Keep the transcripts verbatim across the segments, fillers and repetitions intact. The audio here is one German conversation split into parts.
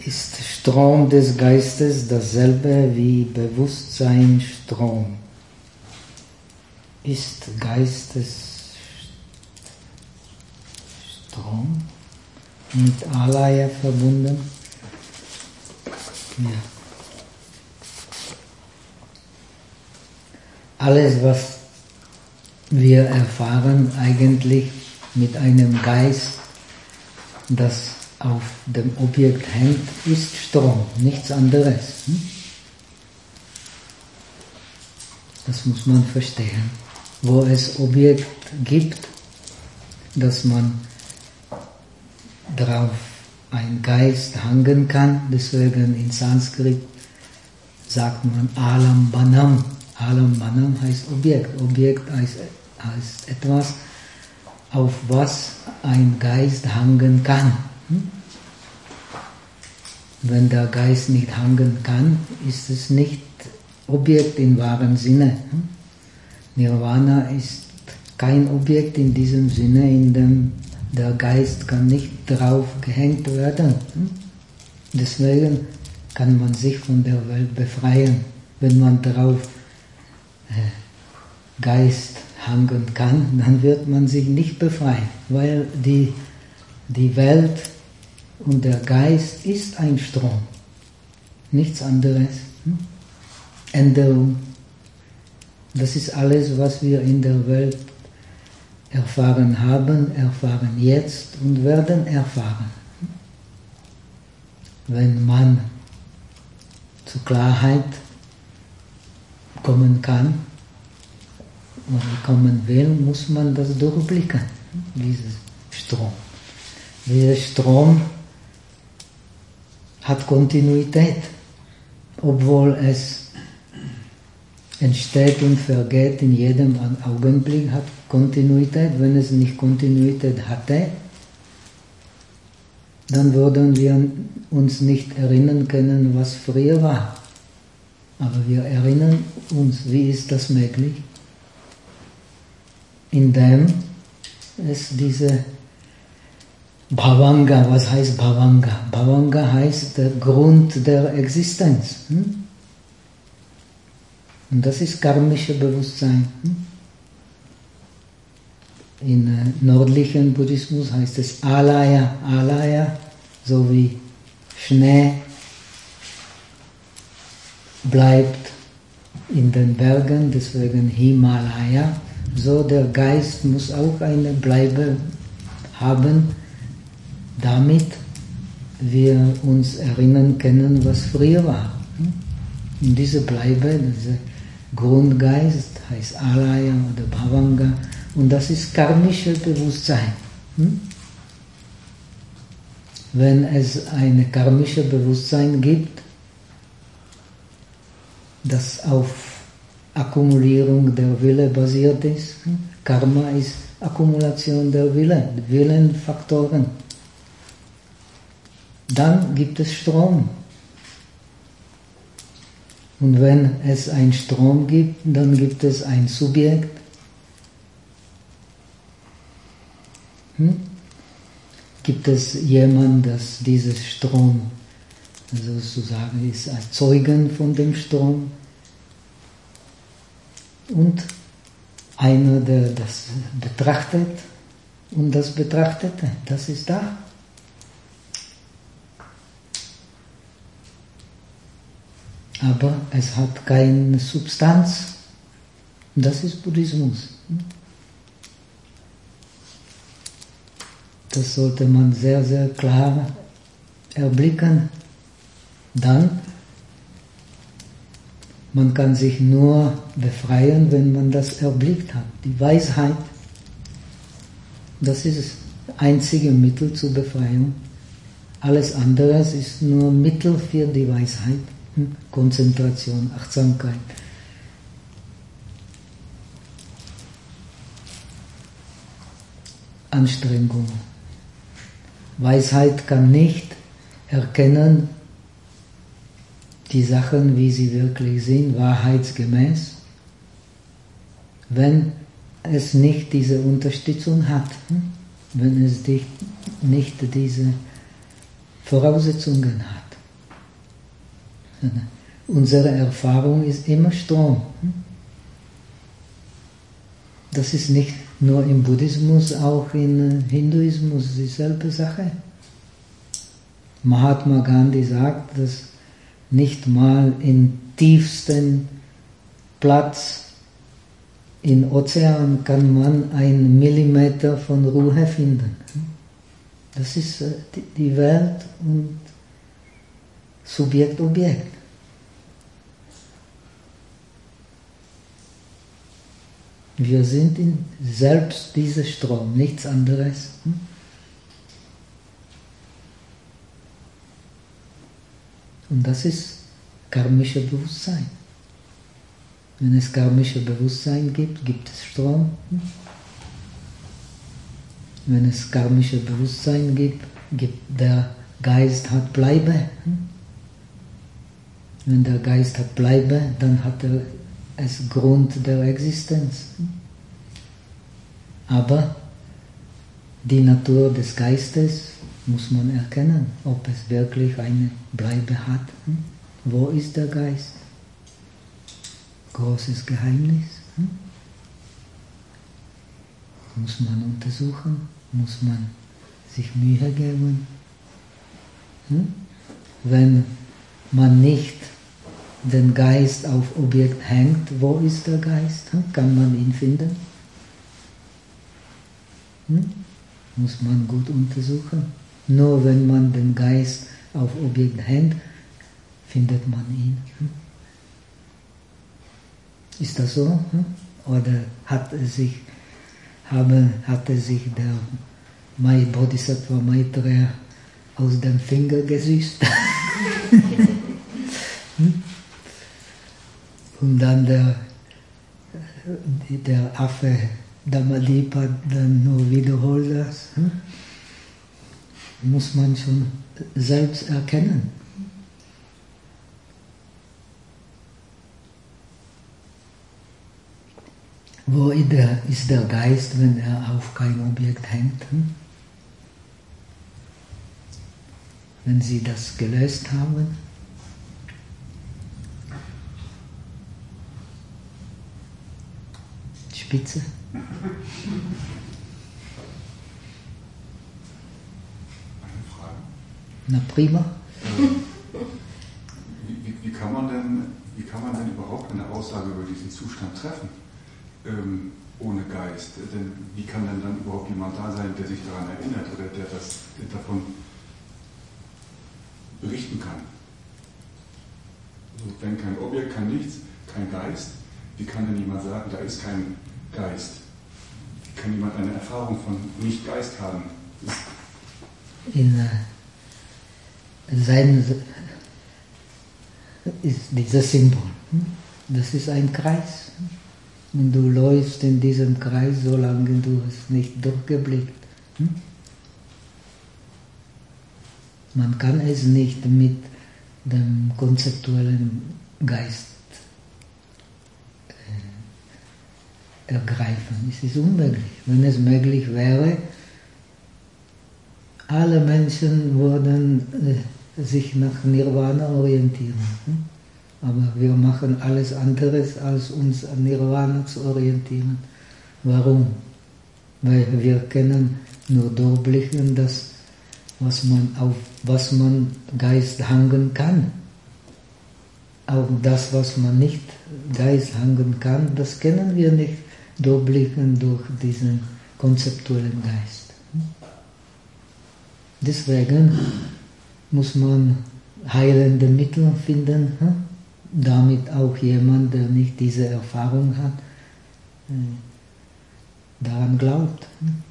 ist Strom des Geistes dasselbe wie Bewusstseinsstrom? Ist Geistesstrom mit Alaya verbunden? Ja. Alles, was wir erfahren, eigentlich mit einem Geist, das auf dem Objekt hängt, ist Strom, nichts anderes. Das muss man verstehen. Wo es Objekt gibt, dass man darauf ein Geist hangen kann, deswegen in Sanskrit sagt man Alambanam. Alambanam heißt Objekt. Objekt heißt, heißt etwas, auf was ein Geist hangen kann. Wenn der Geist nicht hangen kann, ist es nicht Objekt im wahren Sinne. Nirvana ist kein Objekt in diesem Sinne, in dem der Geist kann nicht drauf gehängt werden. Deswegen kann man sich von der Welt befreien, wenn man darauf Geist hangen kann, dann wird man sich nicht befreien, weil die, die Welt und der Geist ist ein Strom, nichts anderes. Änderung, das ist alles, was wir in der Welt erfahren haben, erfahren jetzt und werden erfahren. Wenn man zur Klarheit kommen kann und kommen will, muss man das durchblicken, dieses Strom. Dieser Strom hat Kontinuität, obwohl es entsteht und vergeht in jedem Augenblick, hat Kontinuität. Wenn es nicht Kontinuität hatte, dann würden wir uns nicht erinnern können, was früher war. Aber wir erinnern uns, wie ist das möglich? Indem es diese Bhavanga, was heißt Bhavanga? Bhavanga heißt der Grund der Existenz. Hm? Und das ist karmische Bewusstsein. Hm? In äh, nördlichen Buddhismus heißt es Alaya, Alaya, so wie Schnee bleibt in den Bergen, deswegen Himalaya. So der Geist muss auch eine Bleibe haben, damit wir uns erinnern können, was früher war. Und diese Bleibe, dieser Grundgeist heißt Alaya oder Bhavanga, und das ist karmisches Bewusstsein. Wenn es ein karmisches Bewusstsein gibt, das auf Akkumulierung der Wille basiert ist, Karma ist Akkumulation der Wille, Willenfaktoren, dann gibt es Strom. Und wenn es einen Strom gibt, dann gibt es ein Subjekt. Hm? Gibt es jemanden, das dieses Strom sozusagen ist, als Zeugen von dem Strom? Und einer, der das betrachtet und das Betrachtete, das ist da. Aber es hat keine Substanz. Das ist Buddhismus. Das sollte man sehr, sehr klar erblicken. Dann, man kann sich nur befreien, wenn man das erblickt hat. Die Weisheit, das ist das einzige Mittel zur Befreiung. Alles andere ist nur Mittel für die Weisheit. Konzentration, Achtsamkeit. Anstrengung. Weisheit kann nicht erkennen die Sachen, wie sie wirklich sind, wahrheitsgemäß, wenn es nicht diese Unterstützung hat, wenn es nicht diese Voraussetzungen hat. Unsere Erfahrung ist immer Strom. Das ist nicht nur im Buddhismus, auch im Hinduismus dieselbe Sache. Mahatma Gandhi sagt, dass nicht mal im tiefsten Platz im Ozean kann man einen Millimeter von Ruhe finden. Das ist die Welt und Subjekt-Objekt. Wir sind in selbst dieser Strom, nichts anderes. Und das ist karmisches Bewusstsein. Wenn es karmisches Bewusstsein gibt, gibt es Strom. Wenn es karmisches Bewusstsein gibt, gibt der Geist hat Bleibe. Wenn der Geist hat Bleibe, dann hat er es Grund der Existenz. Aber die Natur des Geistes muss man erkennen, ob es wirklich eine Bleibe hat. Wo ist der Geist? Großes Geheimnis. Muss man untersuchen, muss man sich Mühe geben. Wenn man nicht den Geist auf Objekt hängt, wo ist der Geist? Kann man ihn finden? Hm? Muss man gut untersuchen. Nur wenn man den Geist auf Objekt hängt, findet man ihn. Hm? Ist das so? Hm? Oder hat es sich, habe, hatte sich der Mai Bodhisattva Maitreya aus dem Finger gesüßt? hm? Und dann der, der Affe Dhamadipa dann nur wiederholt das. Hm? Muss man schon selbst erkennen. Wo ist der, ist der Geist, wenn er auf kein Objekt hängt? Hm? Wenn Sie das gelöst haben, Spitze. Eine Frage. Na prima. Wie, wie, wie, kann man denn, wie kann man denn überhaupt eine Aussage über diesen Zustand treffen, ähm, ohne Geist? Denn wie kann denn dann überhaupt jemand da sein, der sich daran erinnert oder der, das, der davon berichten kann? Also wenn kein Objekt, kein Nichts, kein Geist, wie kann denn jemand sagen, da ist kein Geist? Wie kann jemand eine Erfahrung von Nicht-Geist haben? In äh, sein ist dieses Symbol. Das ist ein Kreis. Und du läufst in diesem Kreis, solange du es nicht durchgeblickt. Man kann es nicht mit dem konzeptuellen Geist ergreifen. Es ist unmöglich. Wenn es möglich wäre, alle Menschen würden äh, sich nach Nirvana orientieren. Hm? Aber wir machen alles anderes, als uns an Nirvana zu orientieren. Warum? Weil wir können nur durchblicken, das, was man auf was man Geist hangen kann. Auch das, was man nicht Geist hangen kann, das können wir nicht durchblicken durch diesen konzeptuellen Geist. Deswegen muss man heilende Mittel finden, damit auch jemand, der nicht diese Erfahrung hat, daran glaubt.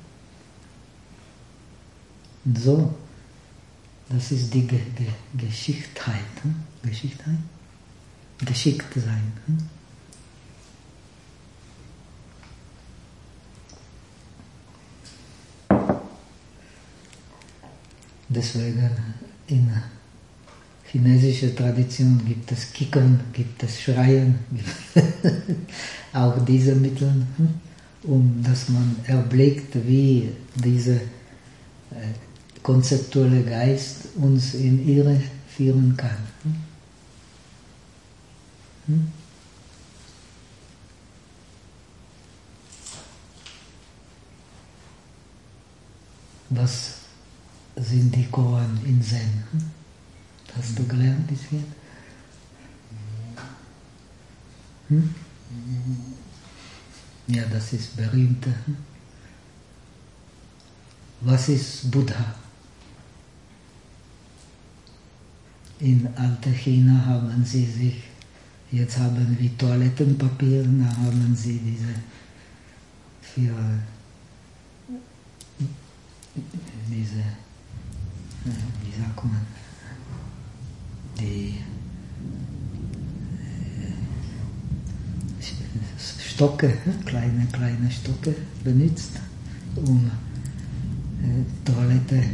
Und so, das ist die Ge Ge Geschicktheit. Geschicktheit? Geschickt sein. Deswegen in chinesischer Tradition gibt es Kickern, gibt es Schreien, auch diese Mittel, um dass man erblickt, wie dieser äh, konzeptuelle Geist uns in Irre führen kann. Hm? Was sind die Koan in Zen? Hm? Hast du gelernt bisher? Hm? Ja, das ist berühmt. Hm? Was ist Buddha? In alter China haben sie sich, jetzt haben wir Toilettenpapier, da haben sie diese für diese, wie sagt man, die Stocke, kleine, kleine Stocke benutzt, um äh, Toilette.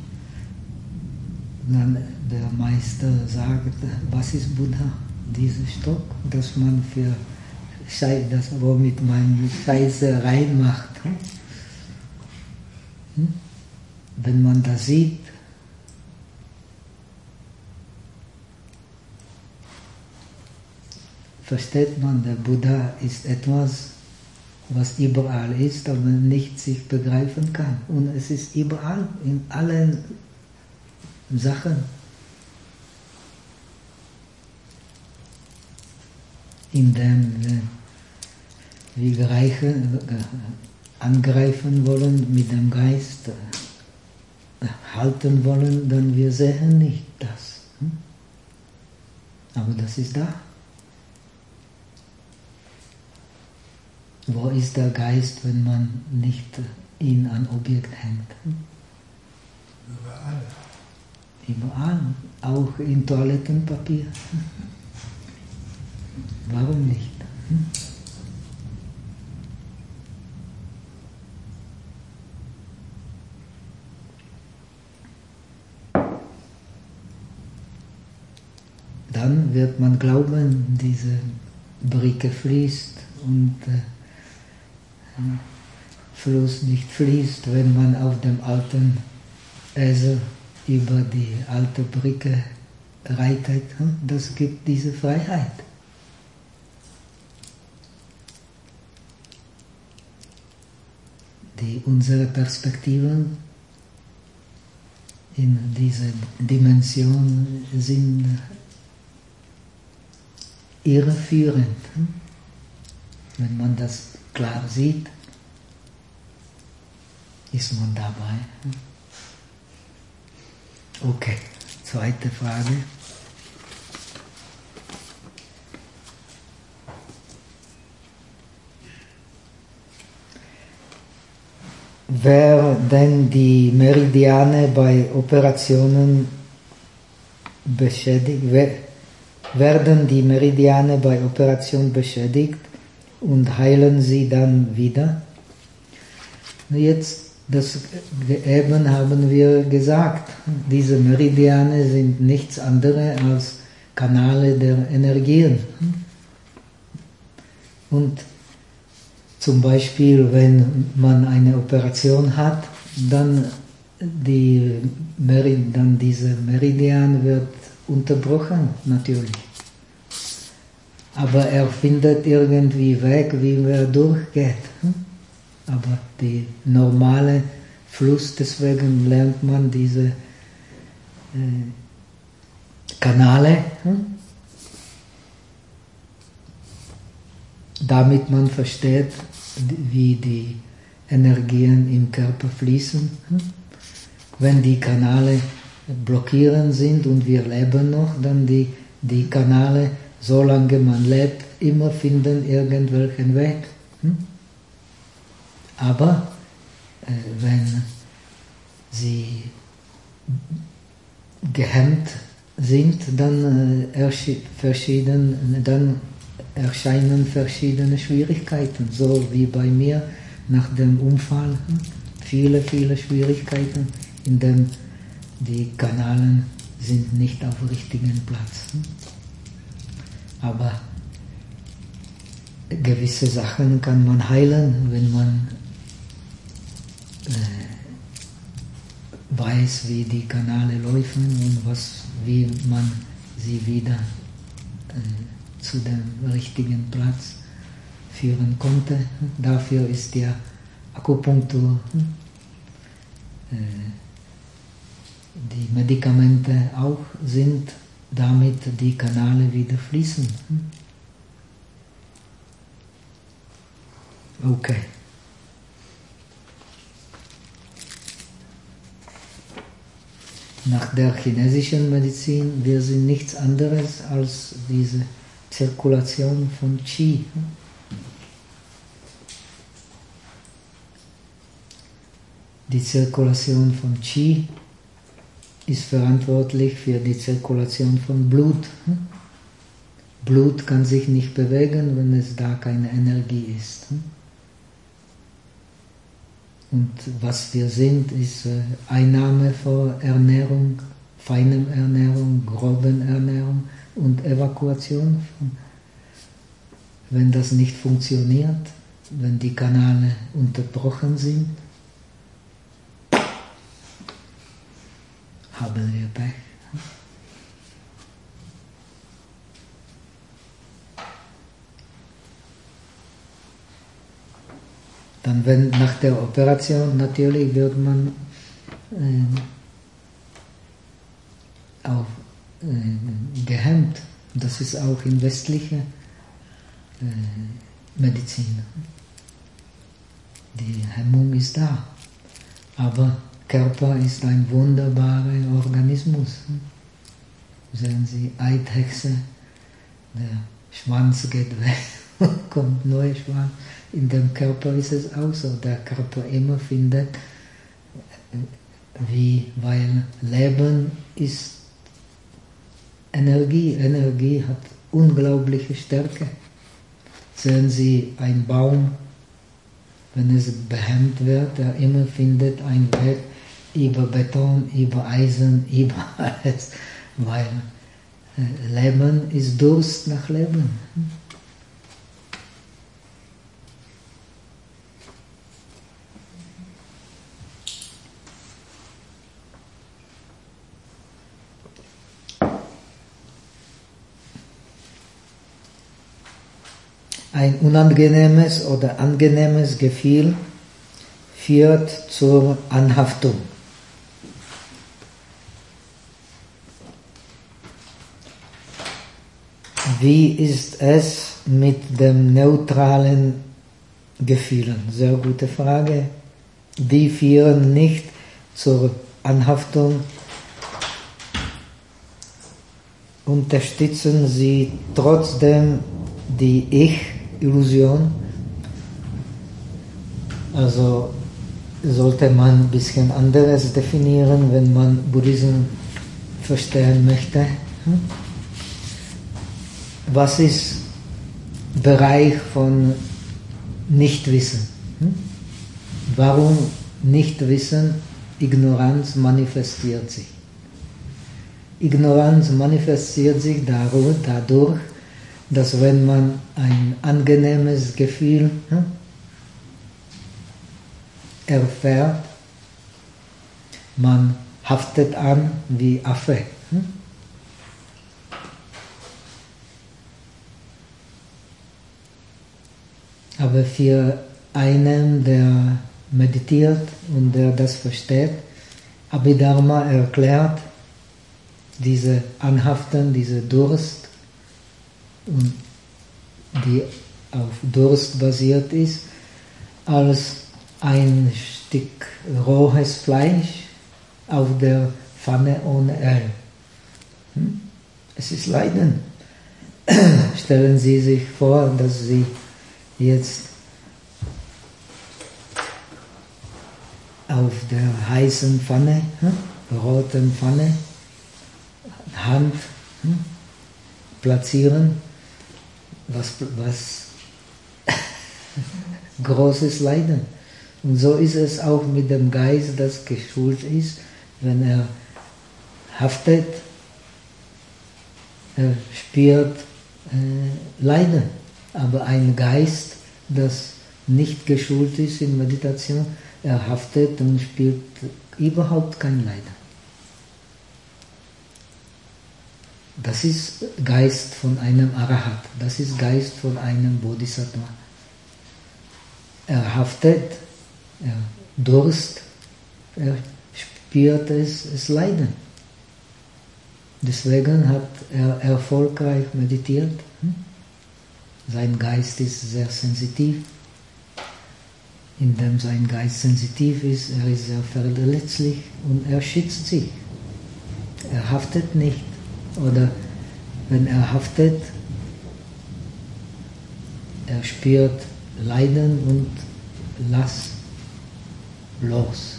Dann der Meister sagt, was ist Buddha? Dieser Stock, dass man für Scheiße, das womit man Scheiße reinmacht. Hm? Wenn man das sieht, versteht man, der Buddha ist etwas, was überall ist, aber nicht sich begreifen kann. Und es ist überall, in allen Sachen. Indem wir greifen, angreifen wollen mit dem Geist, halten wollen, dann wir sehen nicht das. Aber das ist da. Wo ist der Geist, wenn man nicht ihn an Objekt hängt? Überall. Überall, auch in Toilettenpapier. Warum nicht? Dann wird man glauben, diese Brücke fließt und äh, Fluss nicht fließt, wenn man auf dem alten Esel über die alte Brücke reitet. Das gibt diese Freiheit. Die unsere Perspektiven in dieser Dimension sind irreführend. Wenn man das klar sieht, ist man dabei. Okay, zweite Frage. Wer denn die Meridiane bei Operationen beschädigt, werden die Meridiane bei Operationen beschädigt und heilen sie dann wieder? Jetzt, das eben haben wir gesagt, diese Meridiane sind nichts anderes als Kanäle der Energien. Und zum Beispiel, wenn man eine Operation hat, dann, die Merid- dann diese Meridian wird unterbrochen, natürlich. Aber er findet irgendwie Weg, wie er durchgeht. Aber der normale Fluss, deswegen lernt man diese äh, Kanäle, damit man versteht, wie die Energien im Körper fließen. Wenn die Kanäle blockieren sind und wir leben noch, dann die, die Kanäle, solange man lebt, immer finden irgendwelchen Weg. Aber äh, wenn sie gehemmt sind, dann, äh, verschieden, dann erscheinen verschiedene Schwierigkeiten, so wie bei mir nach dem Unfall. Viele, viele Schwierigkeiten, in denen die Kanäle sind nicht auf dem richtigen Platz. Aber gewisse Sachen kann man heilen, wenn man äh, weiß, wie die Kanäle laufen und was, wie man sie wieder äh, zu dem richtigen Platz führen konnte. Dafür ist ja Akupunktur, die Medikamente auch sind, damit die Kanäle wieder fließen. Okay. Nach der chinesischen Medizin, wir sind nichts anderes als diese Zirkulation von Qi. Die Zirkulation von Qi ist verantwortlich für die Zirkulation von Blut. Blut kann sich nicht bewegen, wenn es da keine Energie ist. Und was wir sind, ist Einnahme von Ernährung, feinem Ernährung, groben Ernährung und Evakuation. Wenn das nicht funktioniert, wenn die Kanäle unterbrochen sind, haben wir Pech. Dann, wenn nach der Operation, natürlich wird man äh, auch äh, gehemmt. Das ist auch in westlicher äh, Medizin. Die Hemmung ist da. Aber Körper ist ein wunderbarer Organismus. Sehen Sie, Eidhexe, der Schwanz geht weg, kommt neuer Schwanz. In dem Körper ist es auch so. Der Körper immer findet, wie, weil Leben ist Energie. Energie hat unglaubliche Stärke. Sehen Sie, ein Baum, wenn es behemmt wird, er immer findet einen Weg über Beton, über Eisen, über alles, weil Leben ist Durst nach Leben. Ein unangenehmes oder angenehmes Gefühl führt zur Anhaftung. Wie ist es mit dem neutralen Gefühlen? Sehr gute Frage. Die führen nicht zur Anhaftung. Unterstützen sie trotzdem die Ich-Illusion? Also sollte man ein bisschen anderes definieren, wenn man Buddhismus verstehen möchte. Was ist Bereich von Nichtwissen? Warum Nichtwissen? Ignoranz manifestiert sich. Ignoranz manifestiert sich dadurch, dass wenn man ein angenehmes Gefühl erfährt, man haftet an wie Affe. Aber für einen, der meditiert und der das versteht, Abhidharma erklärt, diese Anhaften, diese Durst, und die auf Durst basiert ist, als ein Stück rohes Fleisch auf der Pfanne ohne Öl. Es ist Leiden. Stellen Sie sich vor, dass Sie jetzt auf der heißen Pfanne, roten Pfanne, Hand platzieren, was, was großes Leiden. Und so ist es auch mit dem Geist, das geschult ist, wenn er haftet, er spürt äh, Leiden. Aber ein Geist, das nicht geschult ist in Meditation, er haftet und spürt überhaupt kein Leiden. Das ist Geist von einem Arahat, das ist Geist von einem Bodhisattva. Er haftet, er Durst, er spürt es, es Leiden. Deswegen hat er erfolgreich meditiert. Sein Geist ist sehr sensitiv. Indem sein Geist sensitiv ist, er ist sehr verletzlich und er schützt sich. Er haftet nicht. Oder wenn er haftet, er spürt Leiden und lass los.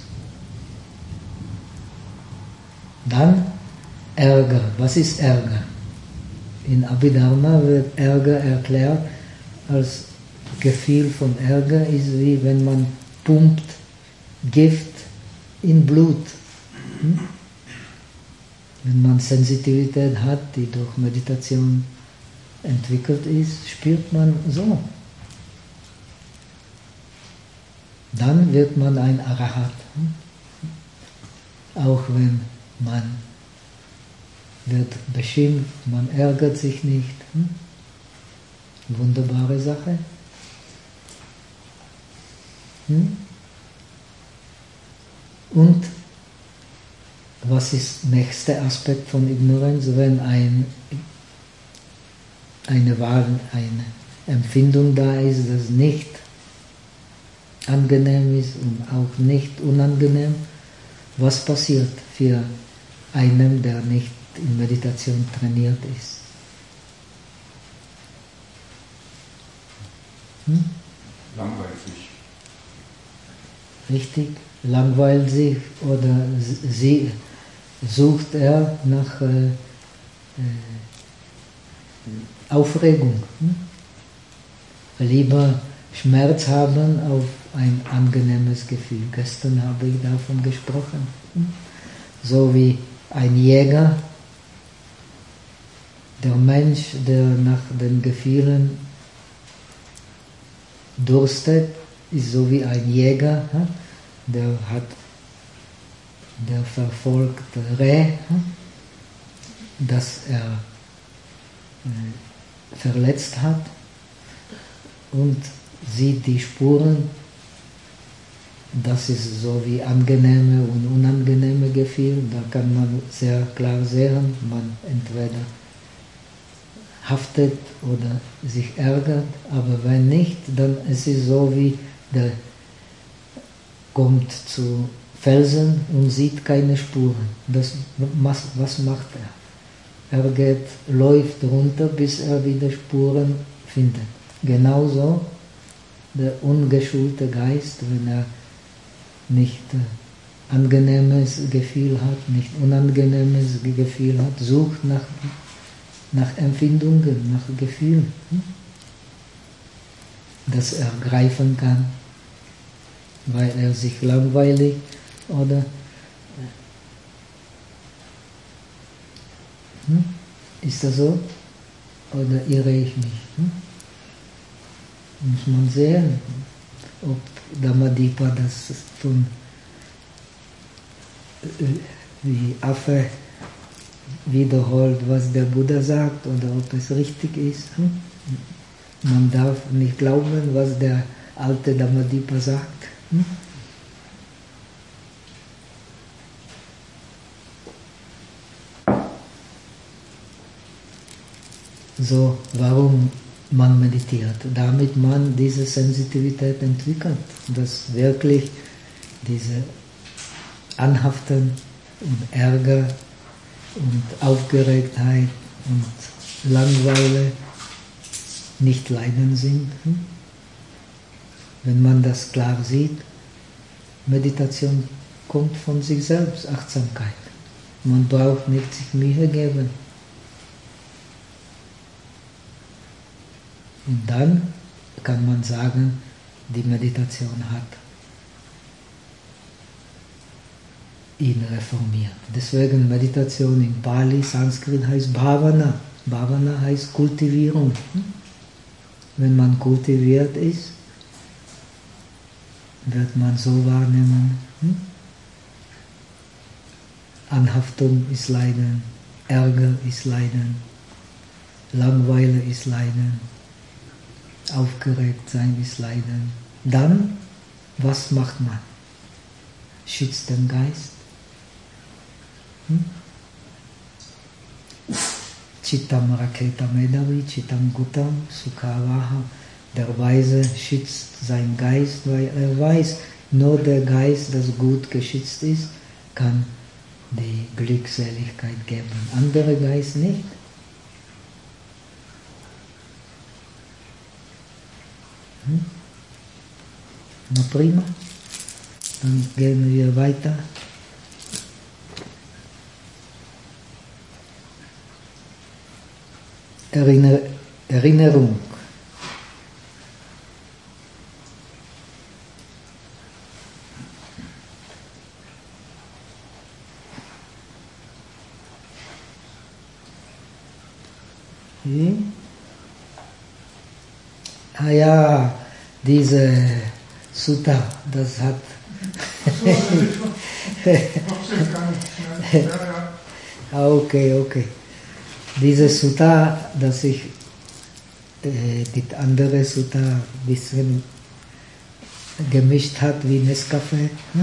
Dann Ärger. Was ist Ärger? In Abhidharma wird Ärger erklärt als Gefühl von Ärger ist wie wenn man pumpt Gift in Blut. Hm? Wenn man Sensitivität hat, die durch Meditation entwickelt ist, spürt man so. Dann wird man ein Arahat. Auch wenn man wird beschimpft, man ärgert sich nicht. Wunderbare Sache. Und was ist der nächste Aspekt von Ignoranz? Wenn ein, eine Wahl, eine Empfindung da ist, das nicht angenehm ist und auch nicht unangenehm, was passiert für einen, der nicht in Meditation trainiert ist? Hm? Langweilt sich. Richtig, langweilt sich oder sie sucht er nach äh, äh, Aufregung. Hm? Lieber Schmerz haben auf ein angenehmes Gefühl. Gestern habe ich davon gesprochen. Hm? So wie ein Jäger, der Mensch, der nach den Gefühlen durstet, ist so wie ein Jäger, der hat, der verfolgt Reh, das er verletzt hat und sieht die Spuren. Das ist so wie angenehme und unangenehme Gefühle. Da kann man sehr klar sehen, man entweder haftet oder sich ärgert, aber wenn nicht, dann ist es so wie der kommt zu Felsen und sieht keine Spuren. Das, was, was macht er? Er geht, läuft runter, bis er wieder Spuren findet. Genauso der ungeschulte Geist, wenn er nicht äh, angenehmes Gefühl hat, nicht unangenehmes Gefühl hat, sucht nach, nach Empfindungen, nach Gefühlen, hm? das er greifen kann, weil er sich langweilig oder hm? ist das so? Oder irre ich mich? Hm? Muss man sehen, ob Dhammadipa das von wie Affe wiederholt, was der Buddha sagt, oder ob es richtig ist. Hm? Man darf nicht glauben, was der alte Dhammadipa sagt. Hm? So, warum man meditiert? Damit man diese Sensitivität entwickelt, dass wirklich diese Anhaften und Ärger und Aufgeregtheit und Langeweile nicht Leiden sind. Hm? Wenn man das klar sieht, Meditation kommt von sich selbst, Achtsamkeit. Man braucht nicht sich Mühe geben. Und dann kann man sagen, die Meditation hat ihn reformiert. Deswegen Meditation in Pali, Sanskrit heißt Bhavana. Bhavana heißt Kultivierung. Wenn man kultiviert ist, wird man so wahrnehmen. Anhaftung ist Leiden, Ärger ist Leiden, Langeweile ist Leiden, aufgeregt sein ist Leiden. Dann, was macht man? Schützt den Geist. Hm? Chittam Raketa Medavi, Chittam Gutam, Sukhavaha. Der Weise schützt seinen Geist, weil er weiß, nur der Geist, das gut geschützt ist, kann die Glückseligkeit geben. Andere Geist nicht. Hm? Na prima. Dann gehen wir weiter. Erinner Erinnerung. Hm? Ah ja, diese Sutta, das hat ah, okay, okay. Diese Sutta, dass ich äh, die andere Sutta ein bisschen gemischt hat wie Nescafé, hm?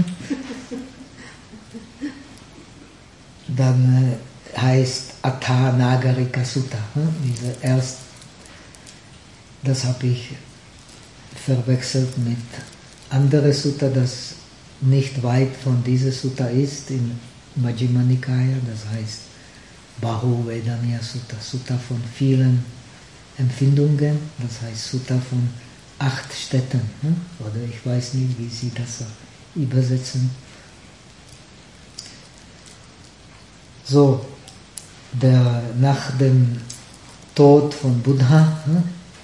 Dann äh, heißt Atha Nagarika Sutta. Hm? Diese erst, das habe ich verwechselt mit andere Sutta, das nicht weit von dieser Sutta ist, in Majjhima Nikaya, das heißt Bahu Vedaniya Sutta, Sutta von vielen Empfindungen, das heißt Sutta von acht Städten, hm? Oder ich weiß nicht, wie Sie das übersetzen. So, der, nach dem Tod von Buddha, hm?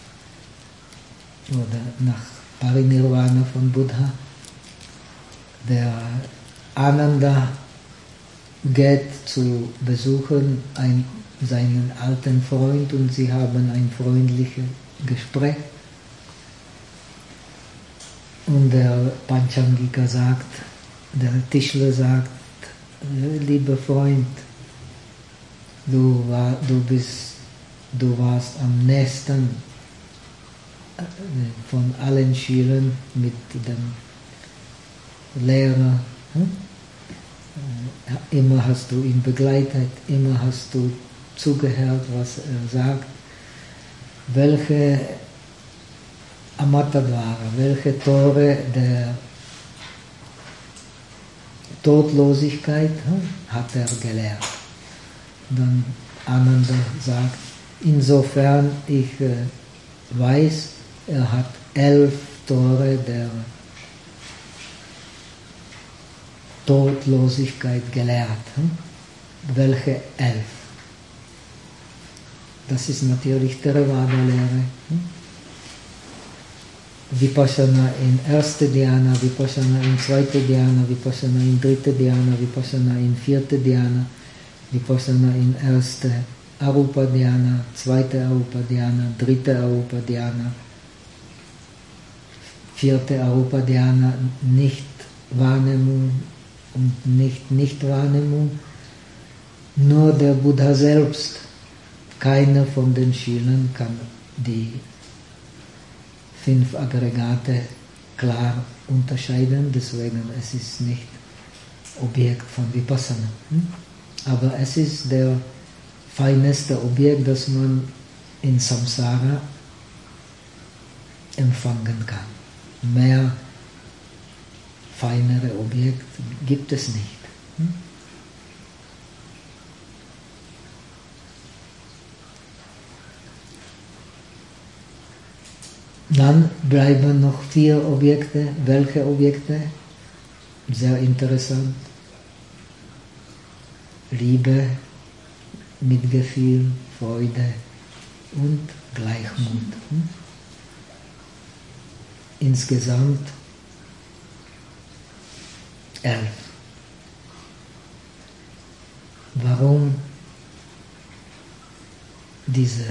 Oder nach Parinirvana von Buddha, der Ananda geht zu besuchen ein, seinen alten Freund und sie haben ein freundliches Gespräch. Und der Panchangika sagt, der Tischler sagt, lieber Freund, du, war, du, bist, du warst am nächsten von allen Schülern mit dem Lehrer. Hm? Immer hast du ihn begleitet, immer hast du zugehört, was er sagt. Welche Amatadvara, welche Tore der Todlosigkeit hm, hat er gelehrt? Dann Ananda sagt, insofern ich äh, weiß, er hat elf Tore der Todlosigkeit gelehrt. Hm? Welche elf? Das ist natürlich Theravada-Lehre. Hm? Vipassana in erste Dhyana, Vipassana in zweite Dhyana, Vipassana in dritte Dhyana, Vipassana in vierte Dhyana, Vipassana in erste Arupa Dhyana, zweite Arupa Dhyana, dritte Arupa Dhyana, vierte Arupa Dhyana, nicht Wahrnehmung und nicht Nichtwahrnehmung. Nur der Buddha selbst, keiner von den Schülern kann die fünf Aggregate klar unterscheiden, deswegen es ist nicht Objekt von Vipassana. Aber es ist der feinste Objekt, das man in Samsara empfangen kann. Mehr feinere Objekt gibt es nicht. Dann bleiben noch vier Objekte. Welche Objekte? Sehr interessant. Liebe, Mitgefühl, Freude und Gleichmut. Insgesamt elf. Warum diese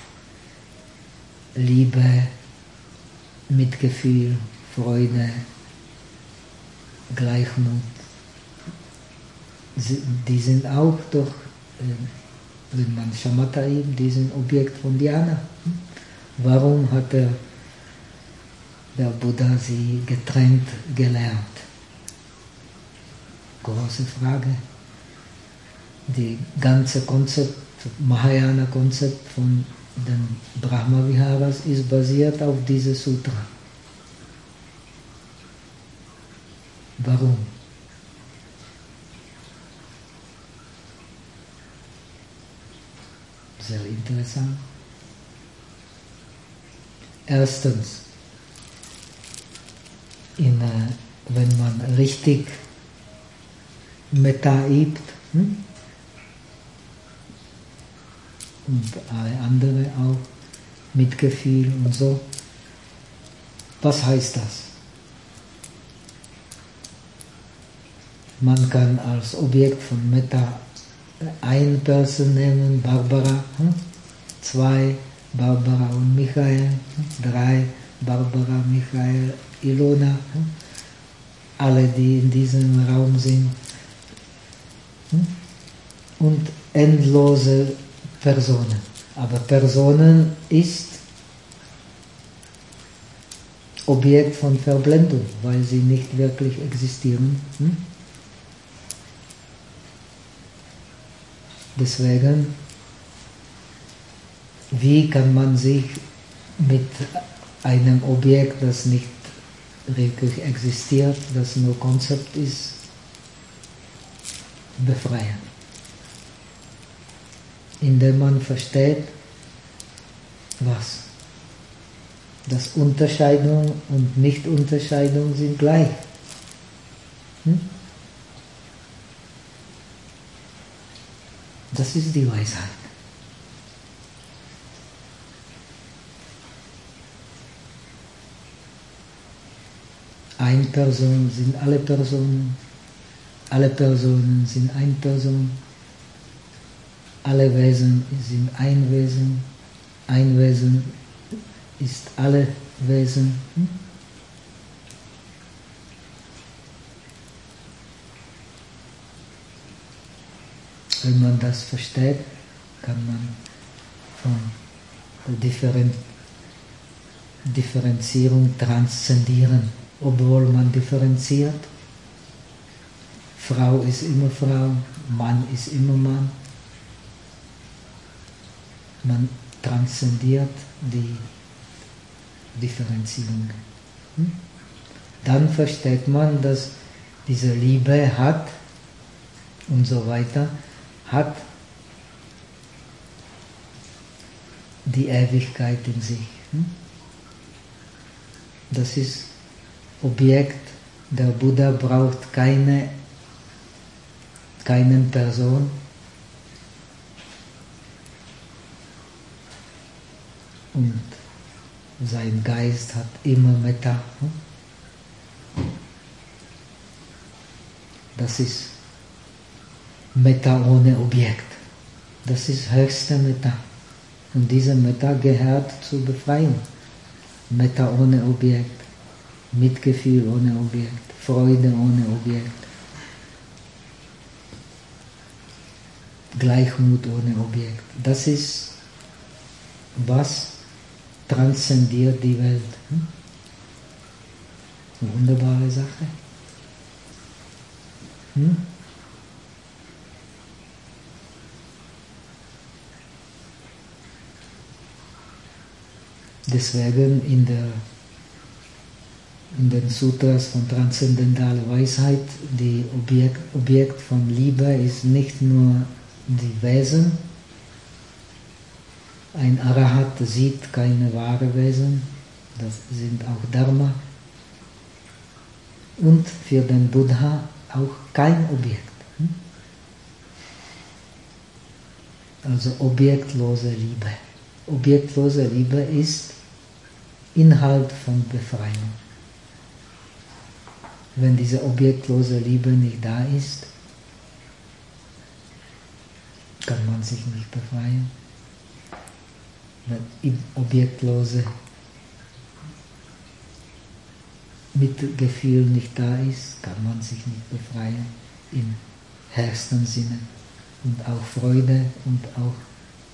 Liebe, Mitgefühl, Freude, Gleichmut? Die sind auch doch wenn man Shamatha übt, diesen Objekt von Dhyana. Warum hat der, der Buddha sie getrennt gelernt? Große Frage. Die ganze Konzept, Mahayana-Konzept von den Brahma-Viharas ist basiert auf diesem Sutra. Warum? Sehr interessant. Erstens, in, äh, wenn man richtig Metta übt, hm? und alle andere auch, Mitgefühl und so, was heißt das? Man kann als Objekt von Metta eine Person nehmen, Barbara, hm? zwei, Barbara und Michael, hm? drei, Barbara, Michael, Ilona, hm? alle, die in diesem Raum sind, hm? und endlose Personen. Aber Personen ist Objekt von Verblendung, weil sie nicht wirklich existieren. Hm? Deswegen, wie kann man sich mit einem Objekt, das nicht wirklich existiert, das nur Konzept ist, befreien? Indem man versteht, was? Dass Unterscheidung und Nicht-Unterscheidung sind gleich. Hm? Das ist die Weisheit. Eine Person sind alle Personen, alle Personen sind eine Person, alle Wesen sind ein Wesen, ein Wesen ist alle Wesen. Hm? Wenn man das versteht, kann man von der Differen Differenzierung transzendieren, obwohl man differenziert. Frau ist immer Frau, Mann ist immer Mann. Man transzendiert die Differenzierung. Hm? Dann versteht man, dass diese Liebe hat und so weiter, hat die Ewigkeit in sich. Hm? Das ist Objekt. Der Buddha braucht keine, keine Person. Und sein Geist hat immer Metta. Das ist Metta ohne Objekt. Das ist höchste Metta. Und diese Metta gehört zu befreien. Metta ohne Objekt, Mitgefühl ohne Objekt, Freude ohne Objekt, Gleichmut ohne Objekt. Das ist, was transzendiert die Welt. Hm? Eine wunderbare Sache. Hm? Deswegen in, der, in den Sutras von transzendentaler Weisheit, die Objekt, Objekt von Liebe ist nicht nur die Wesen. Ein Arahat sieht keine wahre Wesen, das sind auch Dharma. Und für den Buddha auch kein Objekt. Also objektlose Liebe. Objektlose Liebe ist Inhalt von Befreiung. Wenn diese objektlose Liebe nicht da ist, kann man sich nicht befreien. Wenn objektlose Mitgefühl nicht da ist, kann man sich nicht befreien im höchsten Sinne. Und auch Freude und auch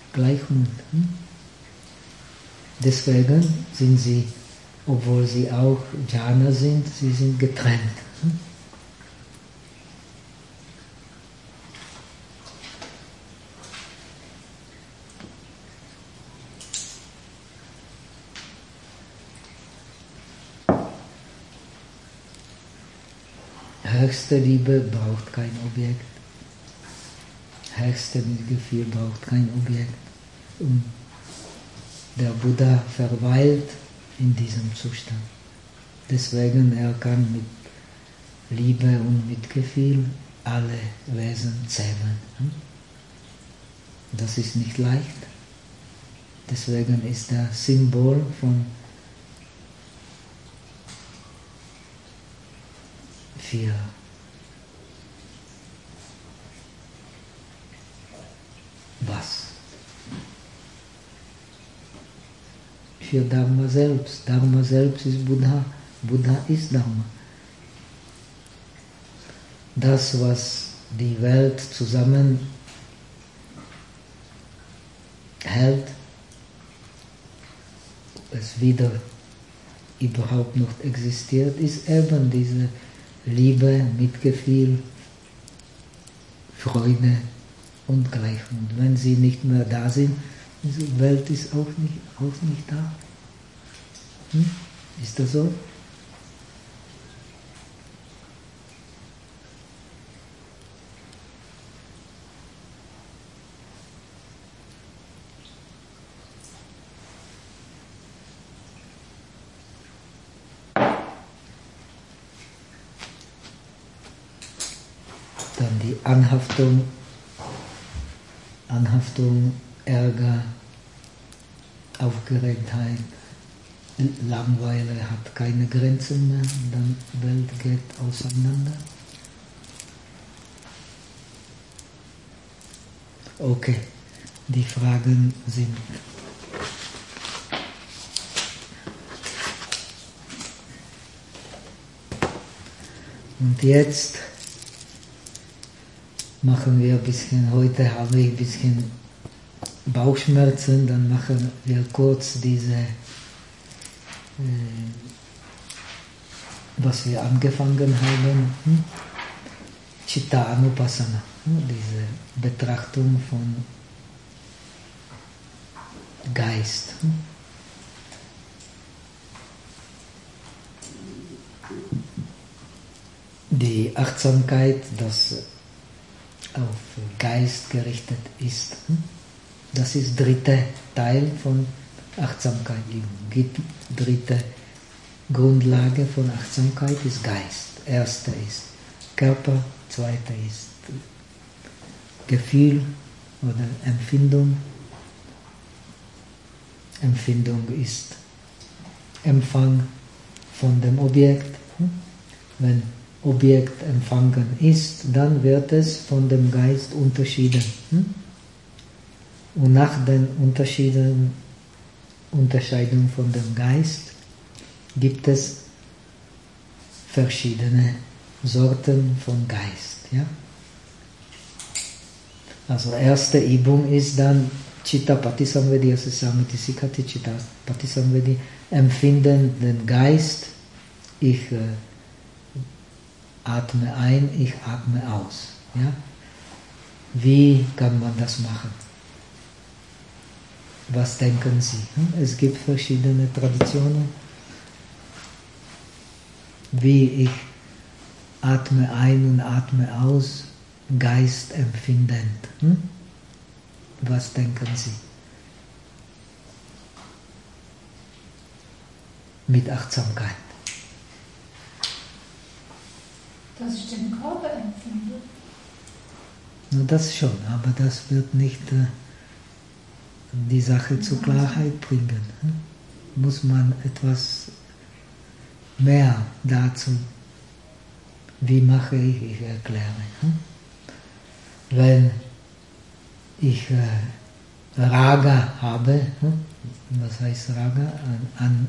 Gleichmut. Hm? Deswegen sind sie, obwohl sie auch Jhana sind, sie sind getrennt. Hm? Höchste Liebe braucht kein Objekt. Höchste Mitgefühl braucht kein Objekt. Und der Buddha verweilt in diesem Zustand. Deswegen er kann mit Liebe und Mitgefühl alle Wesen zähmen. Das ist nicht leicht. Deswegen ist der Symbol von für was? Für Dharma selbst. Dharma selbst ist Buddha. Buddha ist Dharma. Das, was die Welt zusammen hält, es wieder überhaupt noch existiert, ist eben diese Liebe, Mitgefühl, Freude und Gleichmut. Wenn sie nicht mehr da sind, die Welt ist auch nicht, auch nicht da. Hm? Ist das so? Dann die Anhaftung, Anhaftung, Ärger, Aufgeregtheit, Langeweile hat keine Grenzen mehr, dann die Welt geht auseinander. Okay, die Fragen sind und jetzt machen wir ein bisschen, heute habe ich ein bisschen Bauchschmerzen, dann machen wir kurz diese, äh, was wir angefangen haben, hm? Chitta Anupassana, hm? Diese Betrachtung von Geist. Hm? Die Achtsamkeit, das auf Geist gerichtet ist. Das ist der dritte Teil von Achtsamkeit. Die dritte Grundlage von Achtsamkeit ist Geist. Erste ist Körper, zweite ist Gefühl oder Empfindung. Empfindung ist Empfang von dem Objekt. Wenn Objekt empfangen ist, dann wird es von dem Geist unterschieden. Und nach den Unterschieden, Unterscheidung von dem Geist gibt es verschiedene Sorten von Geist. Ja? Also erste Übung ist dann Chitta Patisamvedi, also Samiti Sikati Chitta Patisamvedi, empfinden den Geist, ich äh, atme ein, ich atme aus. Ja? Wie kann man das machen? Was denken Sie? Es gibt verschiedene Traditionen. Wie ich atme ein und atme aus, Geist empfindend. Was denken Sie? Mit Achtsamkeit. Dass ich den Körper empfinde. Na, das schon, aber das wird nicht äh, die Sache zur Klarheit bringen. Hm? Muss man etwas mehr dazu, wie mache ich, ich erkläre. Hm? Wenn ich äh, Raga habe, hm? Was heißt Raga? An, an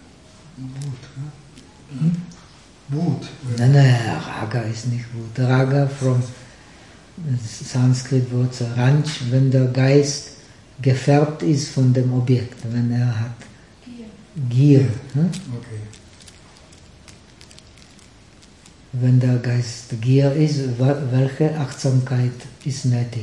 hm? Wut. Nein, nein, Raga ist nicht Wut. Raga vom Sanskrit-Wort Ranch, wenn der Geist gefärbt ist von dem Objekt, wenn er hat Gier. Gier hm? Okay. Wenn der Geist Gier ist, welche Achtsamkeit ist nötig?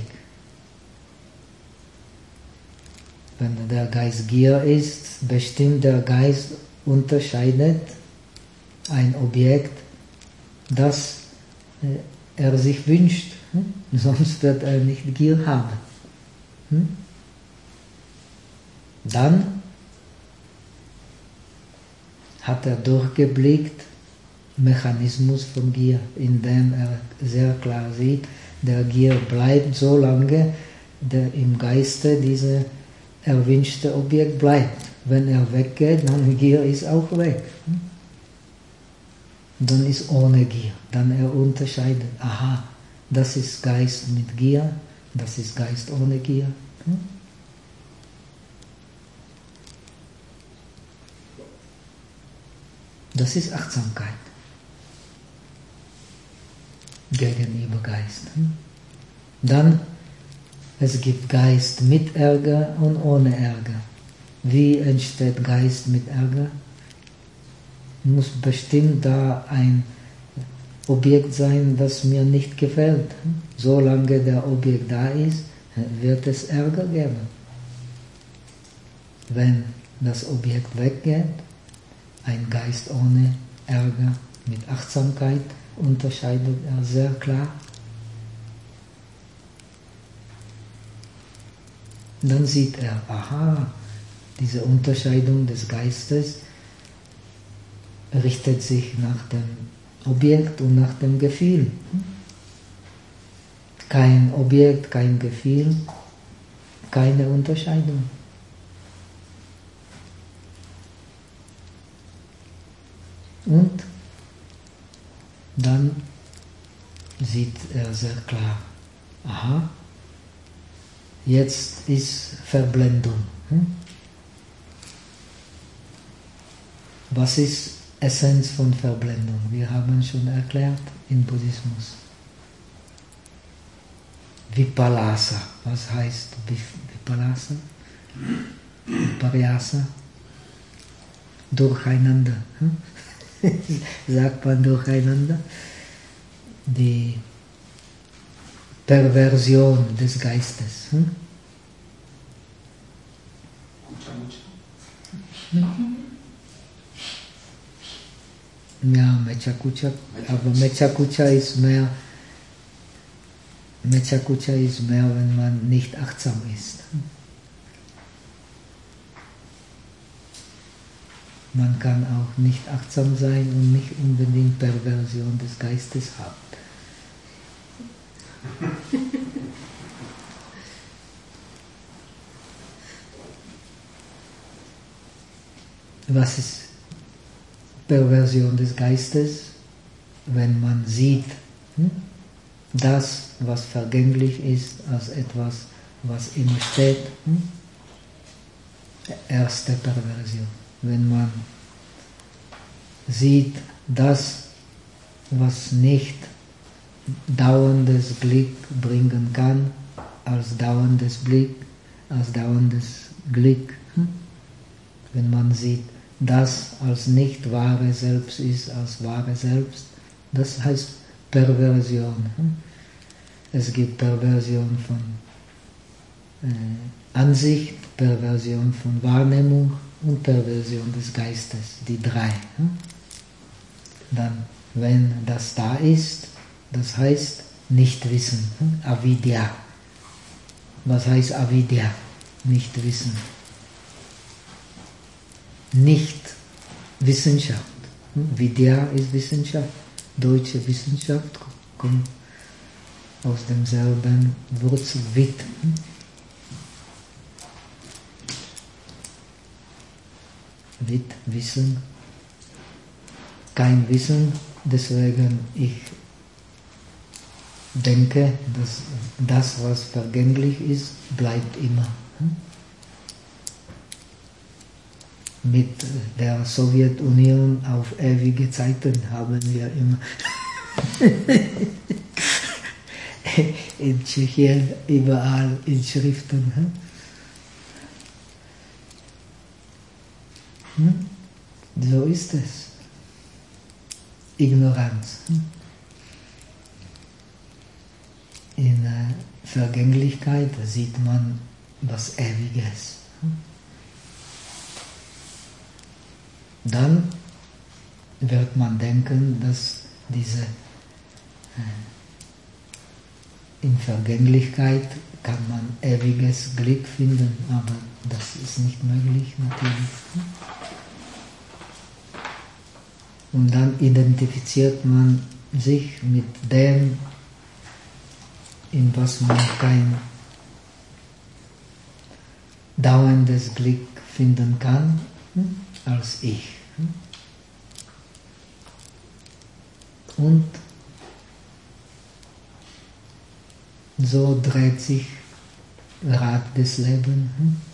Wenn der Geist Gier ist, bestimmt der Geist unterscheidet ein Objekt, das er sich wünscht. Hm? Sonst wird er nicht Gier haben. Hm? Dann hat er durchgeblickt Mechanismus von Gier, indem er sehr klar sieht, der Gier bleibt so lange, der im Geiste dieses erwünschte Objekt bleibt. Wenn er weggeht, dann Gier ist auch weg. Dann ist ohne Gier. Dann er unterscheidet, aha, das ist Geist mit Gier, das ist Geist ohne Gier. Das ist Achtsamkeit gegenüber Geist. Dann, es gibt Geist mit Ärger und ohne Ärger. Wie entsteht Geist mit Ärger? Muss bestimmt da ein Objekt sein, das mir nicht gefällt. Solange der Objekt da ist, wird es Ärger geben. Wenn das Objekt weggeht, ein Geist ohne Ärger mit Achtsamkeit, unterscheidet er sehr klar. Dann sieht er, aha, diese Unterscheidung des Geistes richtet sich nach dem Objekt und nach dem Gefühl. Kein Objekt, kein Gefühl, keine Unterscheidung. Und dann sieht er sehr klar, aha, jetzt ist Verblendung. Was ist Essenz von Verblendung? Wir haben schon erklärt im Buddhismus. Vipallasa. Was heißt Vipallasa? Viparyasa? Durcheinander. Sagt man durcheinander? Die Perversion des Geistes. Hm? Ja, Mecha-Kucha, aber Mecha-Kucha ist mehr, Mecha-Kucha ist mehr, wenn man nicht achtsam ist. Man kann auch nicht achtsam sein und nicht unbedingt Perversion des Geistes haben. Was ist Perversion des Geistes? Wenn man sieht, hm, das, was vergänglich ist, als etwas, was immer steht. Hm? Erste Perversion. Wenn man sieht, das, was nicht dauerndes Glück bringen kann, als dauerndes Glück, als dauerndes Glück. Hm? Wenn man sieht, das als nicht wahre Selbst ist, als wahre Selbst, das heißt Perversion. Hm? Es gibt Perversion von äh, Ansicht, Perversion von Wahrnehmung und Perversion des Geistes, die drei. Hm? Dann, wenn das da ist, das heißt Nichtwissen, hm? Avidya. Was heißt Avidya? Nichtwissen. Nicht Wissenschaft. Hm? Vidya ist Wissenschaft. Deutsche Wissenschaft kommt aus demselben Wurzel Wit. Hm? Wit, Wissen. Kein Wissen, deswegen ich denke, dass das, was vergänglich ist, bleibt immer. Hm? Mit der Sowjetunion auf ewige Zeiten haben wir immer in Tschechien überall in Schriften. Hm? Hm? So ist es. Ignoranz. Hm? In äh, Vergänglichkeit sieht man was Ewiges. Hm? Dann wird man denken, dass diese äh, in Vergänglichkeit kann man ewiges Glück finden, aber das ist nicht möglich natürlich. Und dann identifiziert man sich mit dem, in was man kein dauerndes Glück finden kann, als ich. Und so dreht sich Rad des Lebens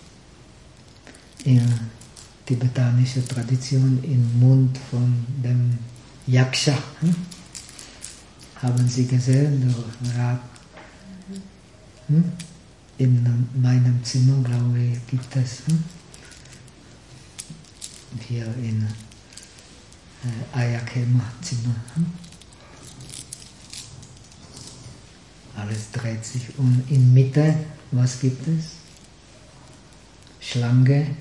in tibetanischer Tradition im Mund von dem Yaksha. Haben Sie gesehen, der Rad? In meinem Zimmer, glaube ich, gibt es hier in Ayakema Zimmer. Alles dreht sich und in Mitte, was gibt es? Schlange,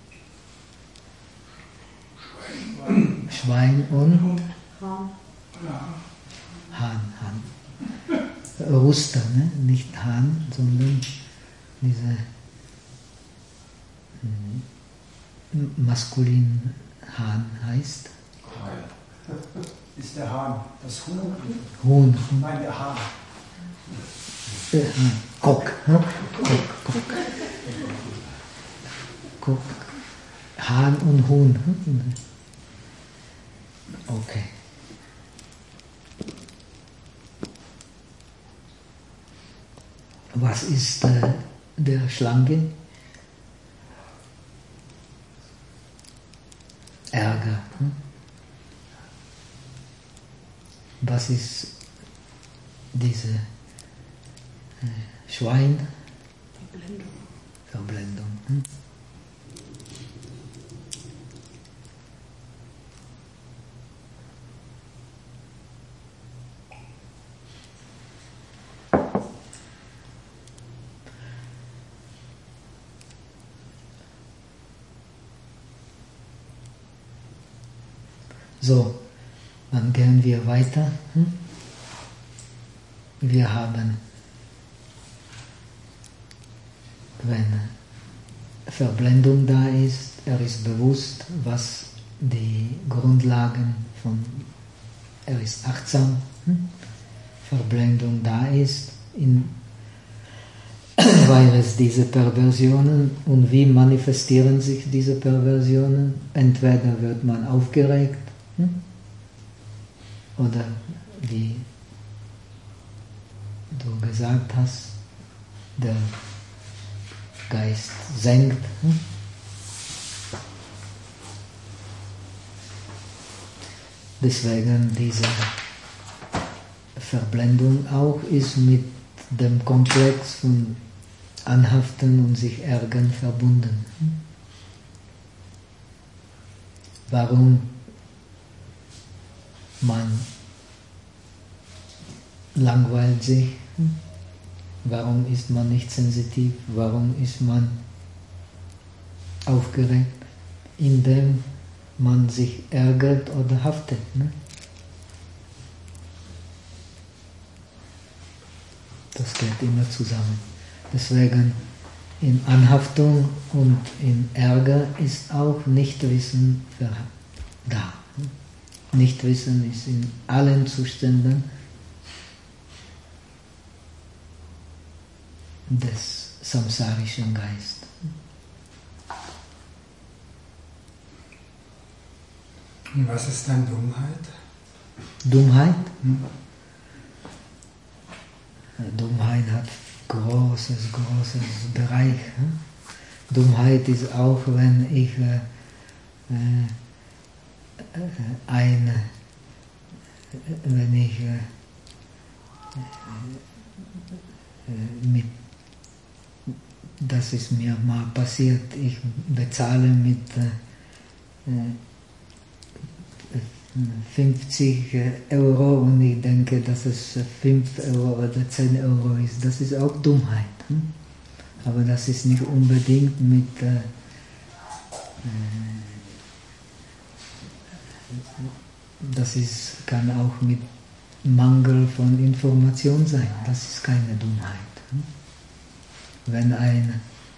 Schwein, Schwein und Hahn. Hahn, Hahn. Rooster, ne? Nicht Hahn, sondern diese hm, maskulin Hahn heißt. Ist der Hahn das Huhn? Huhn. Nein, der Hahn. Kock, Kock, Kock. Kock. Hahn und Huhn. Okay. Was ist äh, der Schlange? Ärger. Hm? Was ist diese äh, Schwein? Verblendung. Verblendung. Hm? So, dann gehen wir weiter. Wir haben, wenn Verblendung da ist, er ist bewusst, was die Grundlagen von, er ist achtsam. Verblendung da ist, in, weil es diese Perversionen, und wie manifestieren sich diese Perversionen? Entweder wird man aufgeregt, oder wie du gesagt hast, der Geist senkt. Deswegen diese Verblendung auch ist mit dem Komplex von Anhaften und sich ärgern verbunden. Warum man langweilt sich? Warum ist man nicht sensitiv? Warum ist man aufgeregt? Indem man sich ärgert oder haftet. Ne? Das geht immer zusammen. Deswegen in Anhaftung und in Ärger ist auch Nichtwissen da. Nichtwissen ist in allen Zuständen des samsarischen Geistes. Und was ist dann Dummheit? Dummheit? Hm. Dummheit hat großes, großes Bereich. Hm? Dummheit ist auch, wenn ich äh, äh, ein, wenn ich äh, mit, das ist mir mal passiert, ich bezahle mit fünfzig Euro und ich denke, dass es fünf Euro oder zehn Euro ist. Das ist auch Dummheit. Hm? Aber das ist nicht unbedingt mit äh, das ist, kann auch mit Mangel von Information sein. Das ist keine Dummheit. Hm? Wenn ein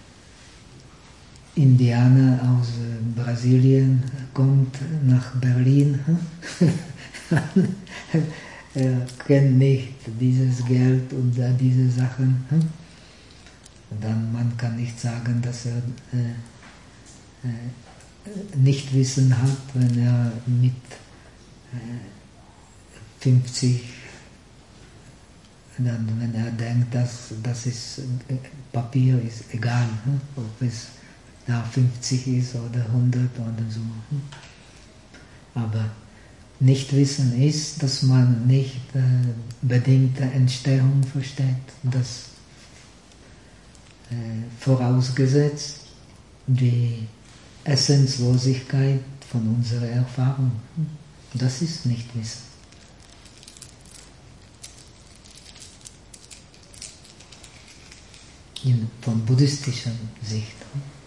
Indianer aus Brasilien kommt nach Berlin, er kennt nicht dieses Geld und diese Sachen, dann man kann nicht sagen, dass er äh, äh, nicht Wissen hat, wenn er mit äh, fünfzig, dann, wenn er denkt, dass das ist, Papier ist egal, ob es da fünfzig ist oder hundert oder so. Aber Nichtwissen ist, dass man nicht äh, bedingte Entstehung versteht, das äh, vorausgesetzt die Essenslosigkeit von unserer Erfahrung. Das ist Nichtwissen. In, von buddhistischer Sicht.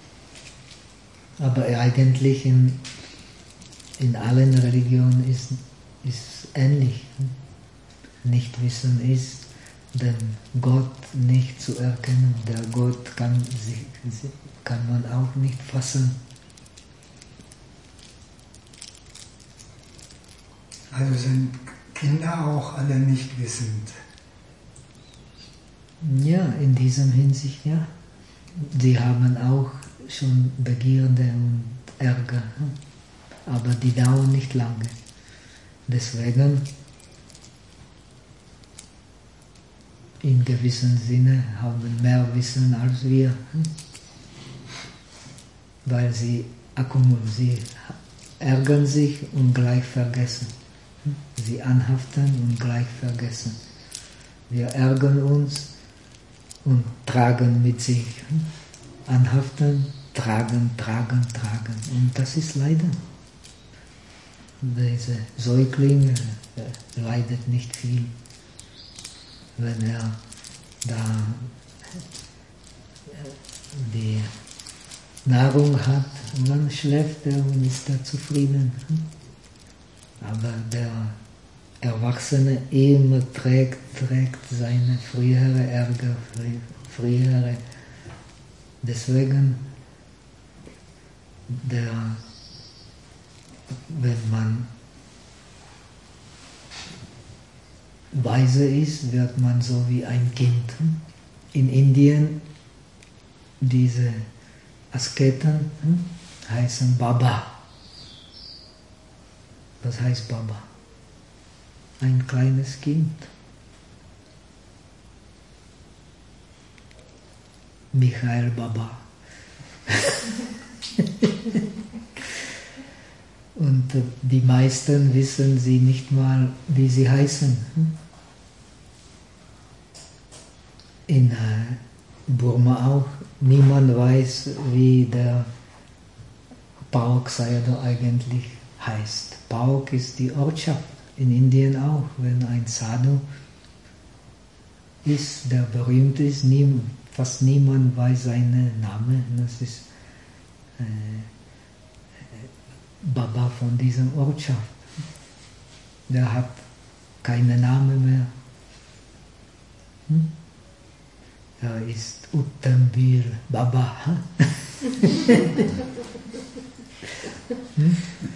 Aber eigentlich in, in allen Religionen ist es ähnlich. Nichtwissen ist, den Gott nicht zu erkennen. Der Gott kann, sich, kann man auch nicht fassen. Also sind Kinder auch alle nicht wissend? Ja, in diesem Hinsicht ja. Sie haben auch schon Begierde und Ärger, aber die dauern nicht lange. Deswegen, in gewissem Sinne, haben mehr Wissen als wir, weil sie akkumulieren, sie ärgern sich und gleich vergessen. Sie anhaften und gleich vergessen. Wir ärgern uns und tragen mit sich. Anhaften, tragen, tragen, tragen. Und das ist Leiden. Dieser Säugling äh, leidet nicht viel, wenn er da äh, die Nahrung hat und dann schläft er und ist er zufrieden. Aber der Erwachsene immer trägt, trägt seine frühere Ärger, frühere. Deswegen, der, wenn man weise ist, wird man so wie ein Kind. In Indien, diese Asketen heißen Baba. Was heißt Baba? Ein kleines Kind. Michael Baba. Und die meisten wissen sie nicht mal, wie sie heißen. In Burma auch. Niemand weiß, wie der Pauk Sayadaw eigentlich heißt. Pauk ist die Ortschaft. In Indien auch, wenn ein Sadhu ist, der berühmt ist, nie, fast niemand weiß seinen Namen. Das ist äh, Baba von dieser Ortschaft. Der hat keinen Namen mehr. Hm? Er ist Uttamvir Baba. hm?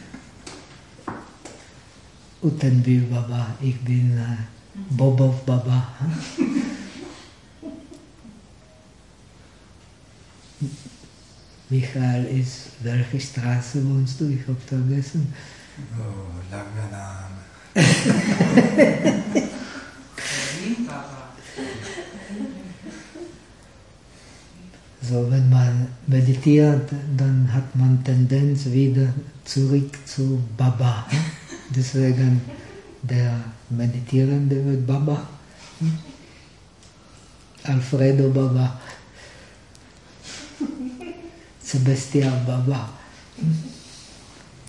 Uttamvir Baba, ich bin äh, Bobov Baba. Michael ist, welche Straße wohnst du? Ich habe vergessen. Oh, langer Name. So, wenn man meditiert, dann hat man Tendenz wieder zurück zu Baba. Deswegen der Meditierende wird Baba. Alfredo Baba. Sebastian Baba.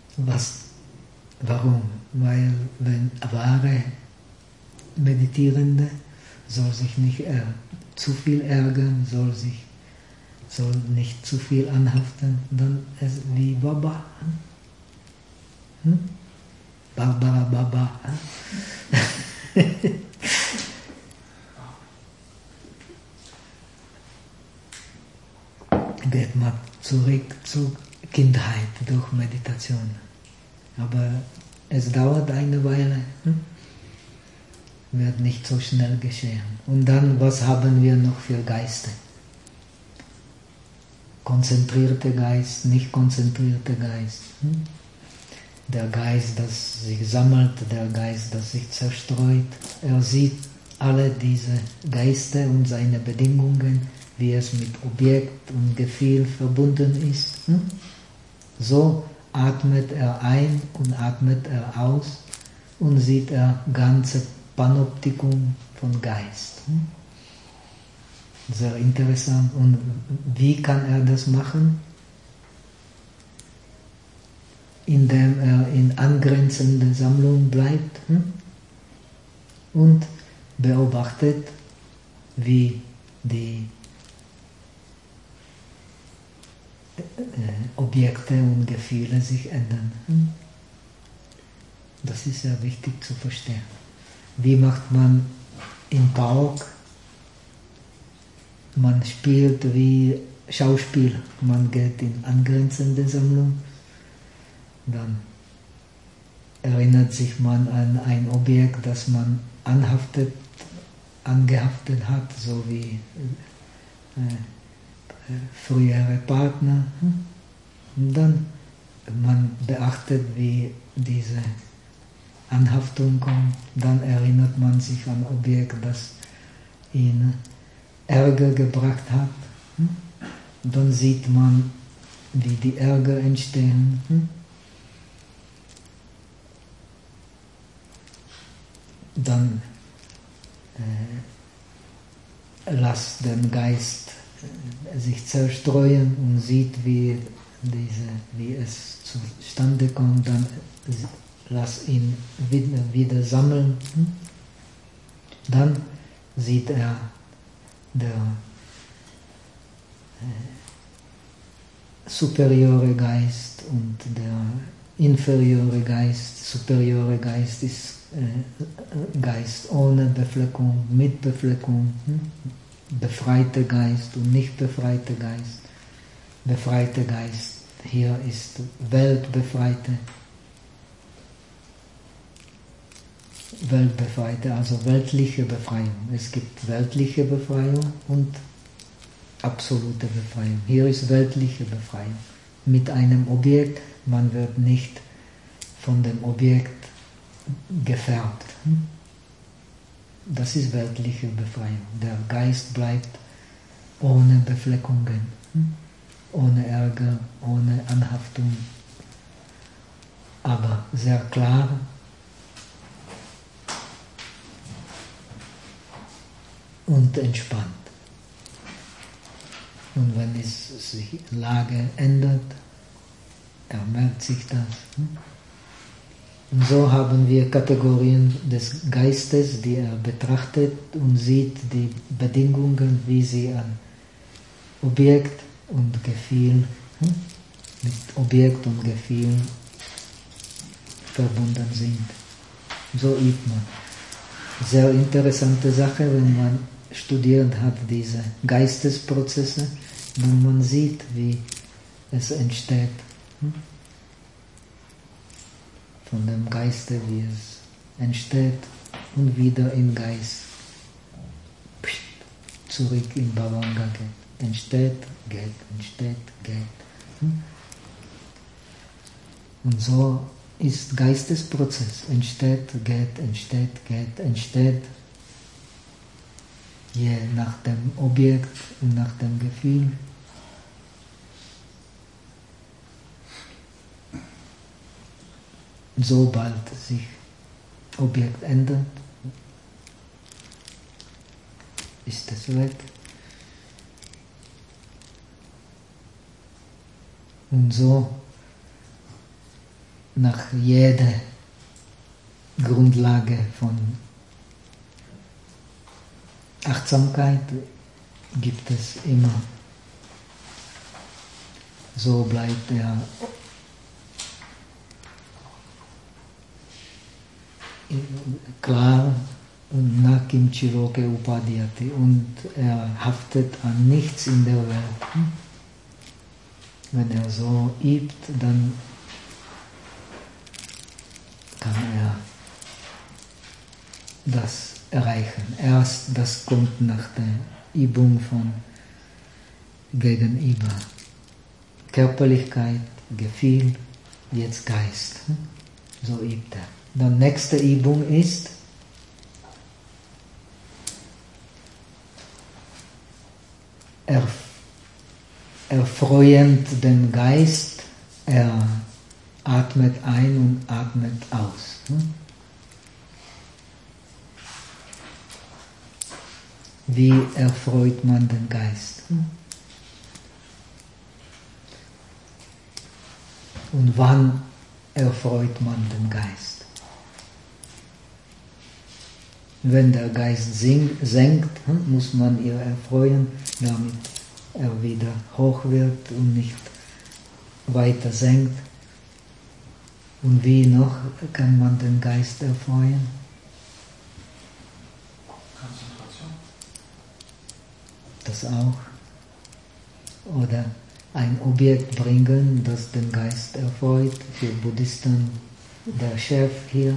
Was, warum? Weil wenn wahre Meditierende soll sich nicht äh, zu viel ärgern, soll sich soll nicht zu viel anhaften, dann ist wie Baba. Hm? Barbara Baba. Geht man zurück zur Kindheit durch Meditation. Aber es dauert eine Weile, hm? Wird nicht so schnell geschehen. Und dann, was haben wir noch für Geister? Konzentrierter Geist, nicht konzentrierter Geist. Hm? Der Geist, der sich sammelt, der Geist, der sich zerstreut. Er sieht alle diese Geister und seine Bedingungen, wie es mit Objekt und Gefühl verbunden ist. Hm? So atmet er ein und atmet er aus und sieht er ganze Panoptikum von Geist. Hm? Sehr interessant. Und wie kann er das machen? Indem er in angrenzender Sammlung bleibt, hm? Und beobachtet, wie die Objekte und Gefühle sich ändern. Das ist sehr wichtig zu verstehen. Wie macht man im Park? Man spielt wie Schauspiel. Man geht in angrenzende Sammlung. Dann erinnert sich man an ein Objekt, das man anhaftet, angehaftet hat, so wie äh, frühere Partner. Und dann man beachtet, wie diese Anhaftung kommt. Dann erinnert man sich an ein Objekt, das ihn Ärger gebracht hat. Und dann sieht man, wie die Ärger entstehen. Dann äh, lasst den Geist sich zerstreuen und sieht, wie, diese, wie es zustande kommt, dann lass ihn wieder, wieder sammeln. Dann sieht er der äh, superiore Geist und der inferiore Geist. Superiore Geist ist äh, Geist ohne Befleckung, mit Befleckung. Hm? Befreiter Geist und nicht befreiter Geist. Befreiter Geist, hier ist Weltbefreite. Weltbefreite, also weltliche Befreiung. Es gibt weltliche Befreiung und absolute Befreiung. Hier ist weltliche Befreiung. Mit einem Objekt, man wird nicht von dem Objekt gefärbt. Das ist weltliche Befreiung. Der Geist bleibt ohne Befleckungen, ohne Ärger, ohne Anhaftung, aber sehr klar und entspannt. Und wenn es sich Lage ändert, er merkt sich das. Und so haben wir Kategorien des Geistes, die er betrachtet und sieht die Bedingungen, wie sie an Objekt und Gefühl, mit Objekt und Gefühl verbunden sind. So übt man. Sehr interessante Sache, wenn man studiert hat diese Geistesprozesse, wenn man sieht, wie es entsteht. Von dem Geiste, wie es entsteht und wieder im Geist zurück in Bhavanga geht. Entsteht, geht, entsteht, geht. Und so ist Geistesprozess. Entsteht, geht, entsteht, geht, entsteht. Je nach dem Objekt und nach dem Gefühl. Sobald sich Objekt ändert, ist es weg. Und so nach jeder Grundlage von Achtsamkeit gibt es immer. So bleibt er klar und na kimchi loke upadhyate und er haftet an nichts in der Welt. Wenn er so übt, dann kann er das erreichen. Erst das kommt nach der Übung von Gegenüber. Körperlichkeit, Gefühl, jetzt Geist. So übt er. Dann nächste Übung ist erf erfreuend den Geist, er atmet ein und atmet aus. Wie erfreut man den Geist? Und wann erfreut man den Geist? Wenn der Geist sing, senkt, muss man ihn erfreuen, damit er wieder hoch wird und nicht weiter senkt. Und wie noch kann man den Geist erfreuen? Konzentration. Das auch. Oder ein Objekt bringen, das den Geist erfreut. Für Buddhisten der Chef hier.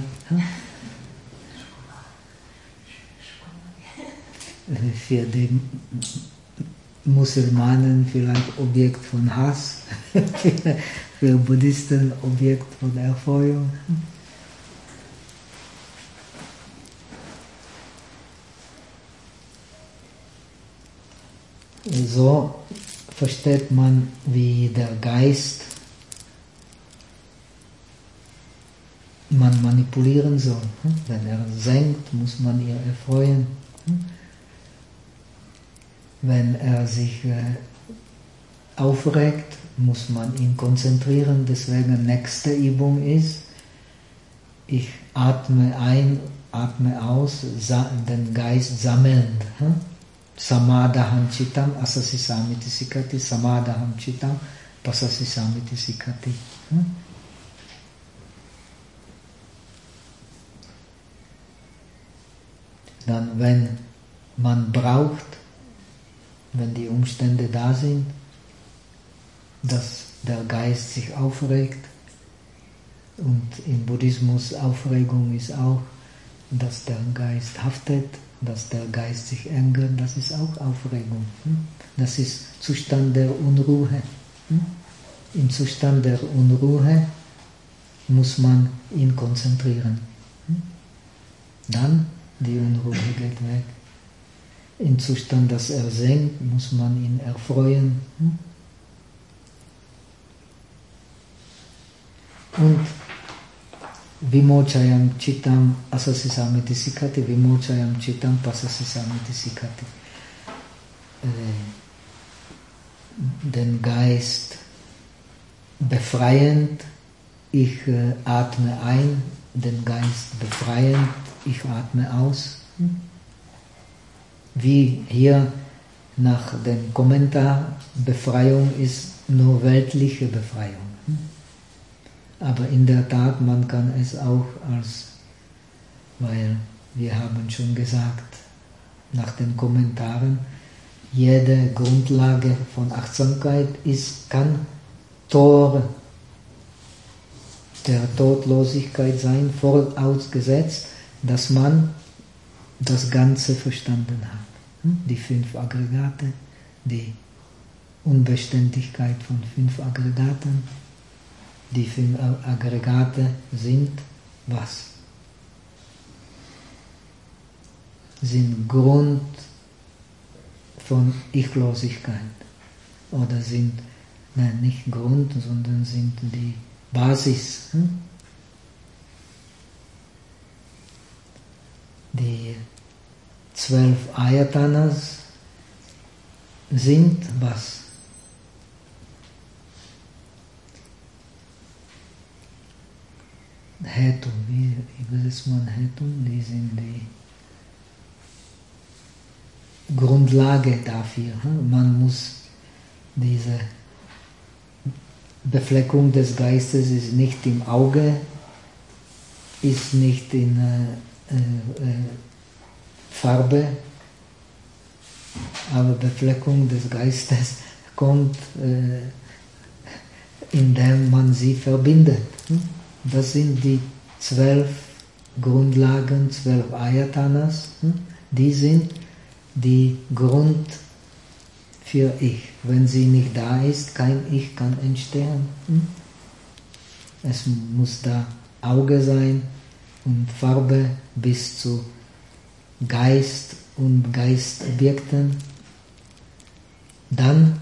Für die Musulmanen vielleicht Objekt von Hass, für Buddhisten Objekt von Erfreuung. So versteht man, wie der Geist man manipulieren soll. Wenn er senkt, muss man ihn erfreuen. Wenn er sich äh, aufregt, muss man ihn konzentrieren. Deswegen nächste Übung ist, ich atme ein, atme aus, den Geist sammeln. Hm? Samadaham Chittam Asasi Samiti Sikati, Samadaham Chittam Pasasi Samiti Sikati. Hm? Dann, wenn man braucht, wenn die Umstände da sind, dass der Geist sich aufregt, und im Buddhismus Aufregung ist auch, dass der Geist haftet, dass der Geist sich ärgert, das ist auch Aufregung. Das ist Zustand der Unruhe. Im Zustand der Unruhe muss man ihn konzentrieren. Dann die Unruhe geht weg. Im Zustand, dass er senkt, muss man ihn erfreuen. Und Vimochayam Chittam Asasi Samiti Sikati, Vimochayam Chittam Pasasi Samiti Sikati. Den Geist befreiend, ich atme ein, den Geist befreiend, ich atme aus. Wie hier nach dem Kommentar, Befreiung ist nur weltliche Befreiung. Aber in der Tat, man kann es auch als, weil wir haben schon gesagt, nach den Kommentaren, jede Grundlage von Achtsamkeit ist, kann Tor der Todlosigkeit sein, vorausgesetzt, dass man das Ganze verstanden hat. Die fünf Aggregate, die Unbeständigkeit von fünf Aggregaten. Die fünf Aggregate sind was? Sind Grund von Ichlosigkeit. Oder sind, nein, nicht Grund, sondern sind die Basis. Hm? Die zwölf Ayatanas sind was? Hetum, wie übersetzt man Hetum? Die sind die Grundlage dafür. Man muss diese Befleckung des Geistes ist nicht im Auge, ist nicht in äh, äh, Farbe, aber Befleckung des Geistes kommt, äh, indem man sie verbindet. Das sind die zwölf Grundlagen, zwölf Ayatanas, die sind die Grund für Ich. Wenn sie nicht da ist, kein Ich kann entstehen. Es muss da Auge sein und Farbe bis zu Geist und Geistobjekten. Dann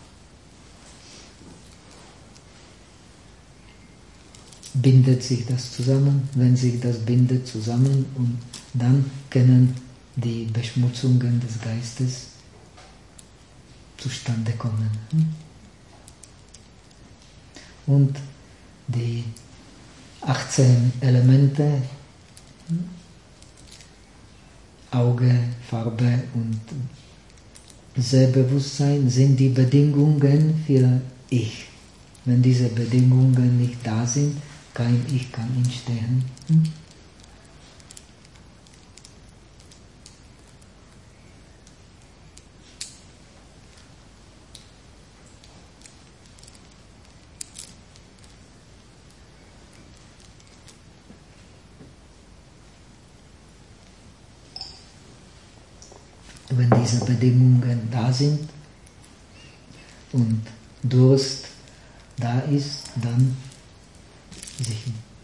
bindet sich das zusammen, wenn sich das bindet zusammen, und dann können die Beschmutzungen des Geistes zustande kommen. Und die achtzehn Elemente, Auge, Farbe und Sehbewusstsein, sind die Bedingungen für Ich. Wenn diese Bedingungen nicht da sind, kein Ich kann entstehen. Wenn diese Bedingungen da sind und Durst da ist, dann sich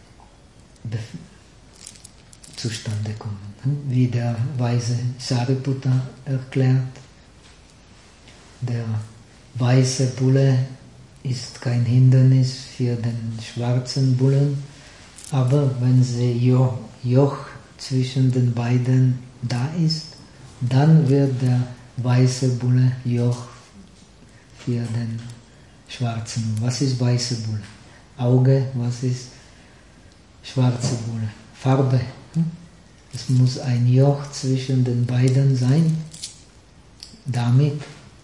zustande kommen. Wie der weise Sariputta erklärt, der weiße Bulle ist kein Hindernis für den schwarzen Bullen, aber wenn der Joch, Joch zwischen den beiden da ist, dann wird der weiße Bulle Joch für den schwarzen. Was ist weiße Bulle? Auge, was ist schwarze Bulle? Farbe. Es muss ein Joch zwischen den beiden sein, damit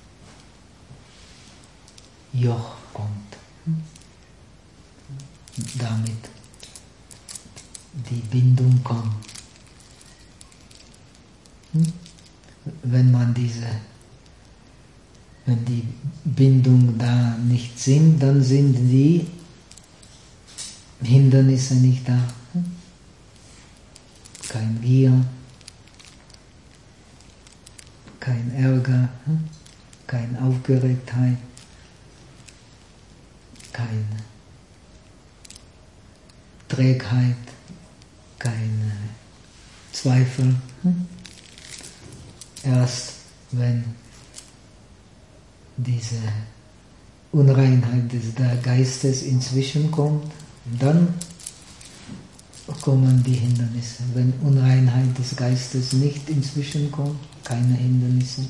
Joch kommt. Damit die Bindung kommt. Wenn man diese, wenn die Bindung da nicht sind, dann sind die Hindernisse nicht da. Kein Gier, kein Ärger, keine Aufgeregtheit, keine Trägheit, keine Zweifel. Erst wenn diese Unreinheit des Geistes inzwischen kommt, dann kommen die Hindernisse. Wenn Unreinheit des Geistes nicht inzwischen kommt, keine Hindernisse.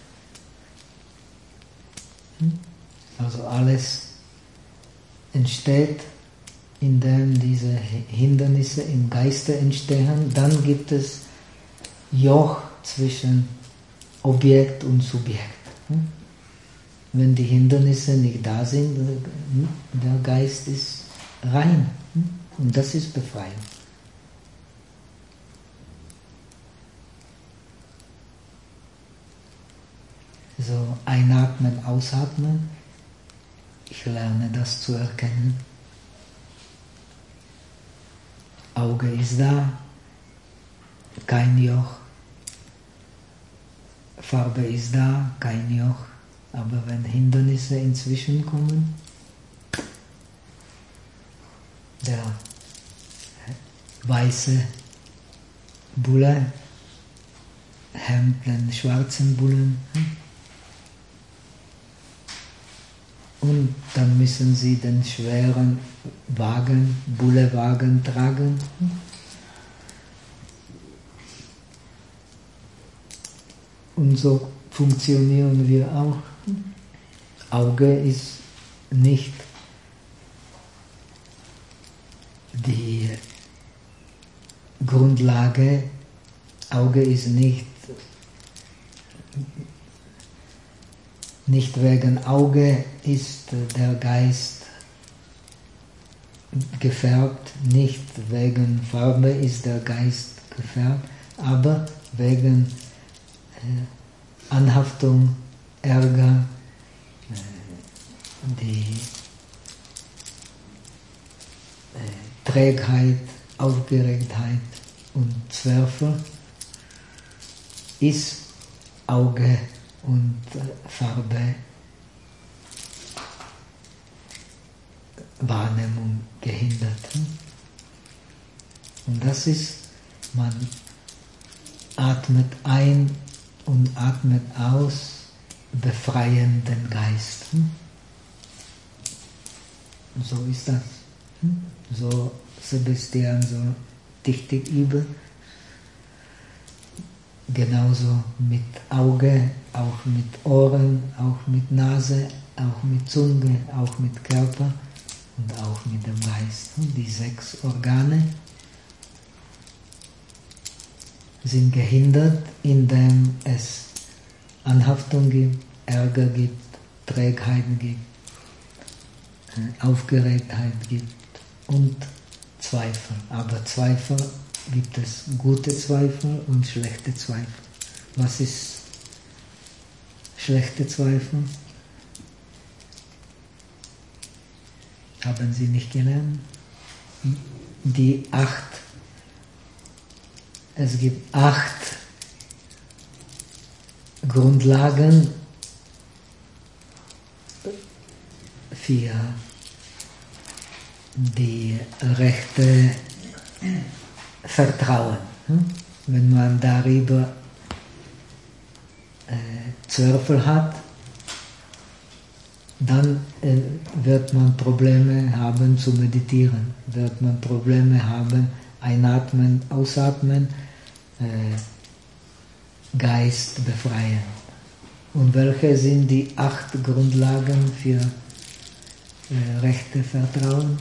Also alles entsteht, indem diese Hindernisse im Geiste entstehen. Dann gibt es Joch zwischen Objekt und Subjekt. Wenn die Hindernisse nicht da sind, der Geist ist rein. Und das ist Befreiung. So einatmen, ausatmen. Ich lerne das zu erkennen. Auge ist da, kein Joch. Farbe ist da, kein Joch. Aber wenn Hindernisse inzwischen kommen, der weiße Bulle hemmt den schwarzen Bullen. Und dann müssen sie den schweren Wagen, Bullewagen tragen. Und so funktionieren wir auch. Auge ist nicht die Grundlage, Auge ist nicht, nicht wegen Auge ist der Geist gefärbt, nicht wegen Farbe ist der Geist gefärbt, aber wegen äh, Anhaftung, Ärger, äh, die äh, Trägheit, Aufgeregtheit und Zweifel ist Auge und äh, Farbe Wahrnehmung gehindert. Und das ist, man atmet ein und atmet aus, befreien den Geist. So ist das. So Sebastian so dichtig üben. Genauso mit Auge, auch mit Ohren, auch mit Nase, auch mit Zunge, auch mit Körper und auch mit dem Geist. Die sechs Organe sind gehindert, indem es Anhaftung gibt, Ärger gibt, Trägheit gibt, Aufgeregtheit gibt und Zweifel. Aber Zweifel gibt es gute Zweifel und schlechte Zweifel. Was ist schlechte Zweifel? Haben Sie nicht gelernt? Die acht. Es gibt acht Grundlagen für die rechte Vertrauen. Wenn man darüber äh, Zweifel hat, dann äh, wird man Probleme haben zu meditieren, wird man Probleme haben, einatmen, ausatmen, äh, Geist befreien. Und welche sind die acht Grundlagen für äh, rechte Vertrauen?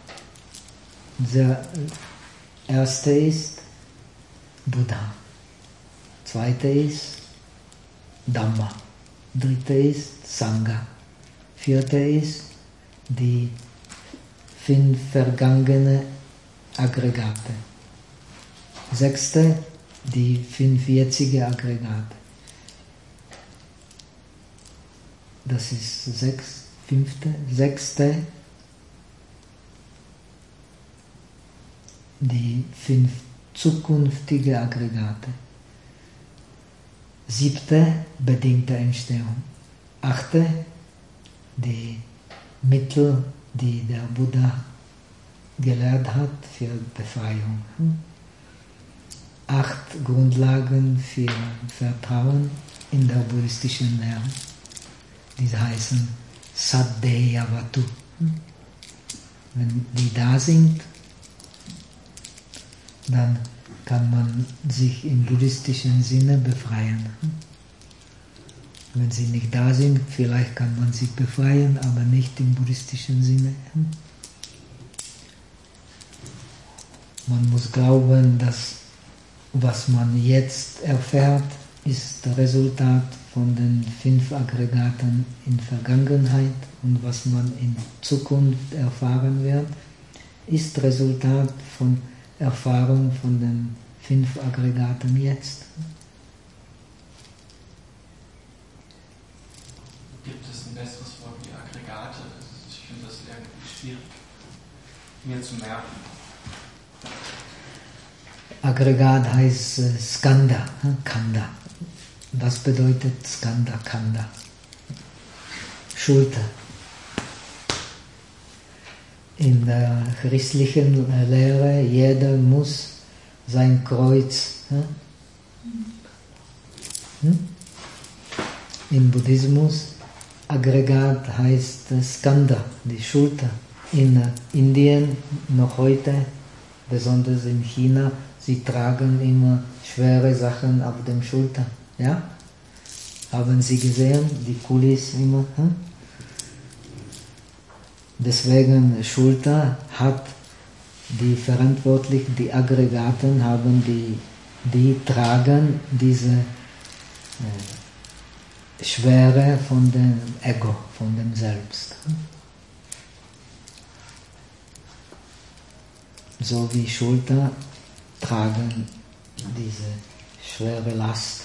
Der erste ist Buddha, zweite ist Dhamma, dritte ist Sangha, vierte ist die fünf vergangene Aggregate, sechste die fünf jetzige Aggregate. Das ist sechs, fünfte, sechste die fünf zukünftige Aggregate. Siebte, bedingte Entstehung. Achte, die Mittel, die der Buddha gelehrt hat für Befreiung. Acht Grundlagen für Vertrauen in der buddhistischen Lehre. Die heißen Saddeyavatu. Wenn die da sind, dann kann man sich im buddhistischen Sinne befreien. Wenn sie nicht da sind, vielleicht kann man sich befreien, aber nicht im buddhistischen Sinne. Man muss glauben, dass was man jetzt erfährt, ist das Resultat von den fünf Aggregaten in Vergangenheit, und was man in Zukunft erfahren wird, ist Resultat von Erfahrung von den fünf Aggregaten jetzt. Gibt es ein besseres Wort wie Aggregate? Ich finde das irgendwie schwierig, mir zu merken. Aggregat heißt äh, Skanda, äh, Kanda. Was bedeutet Skanda, Kanda? Schulter. In der christlichen Lehre, jeder muss sein Kreuz. Hm? Hm? Im Buddhismus, Aggregat heißt Skanda, die Schulter. In Indien noch heute, besonders in China, sie tragen immer schwere Sachen auf dem Schulter. Ja? Haben Sie gesehen, die Kulis immer? Hm? Deswegen Schulter hat die Verantwortlichen, die Aggregaten haben die, die tragen diese äh, Schwere von dem Ego, von dem Selbst. So wie Schulter tragen diese schwere Last.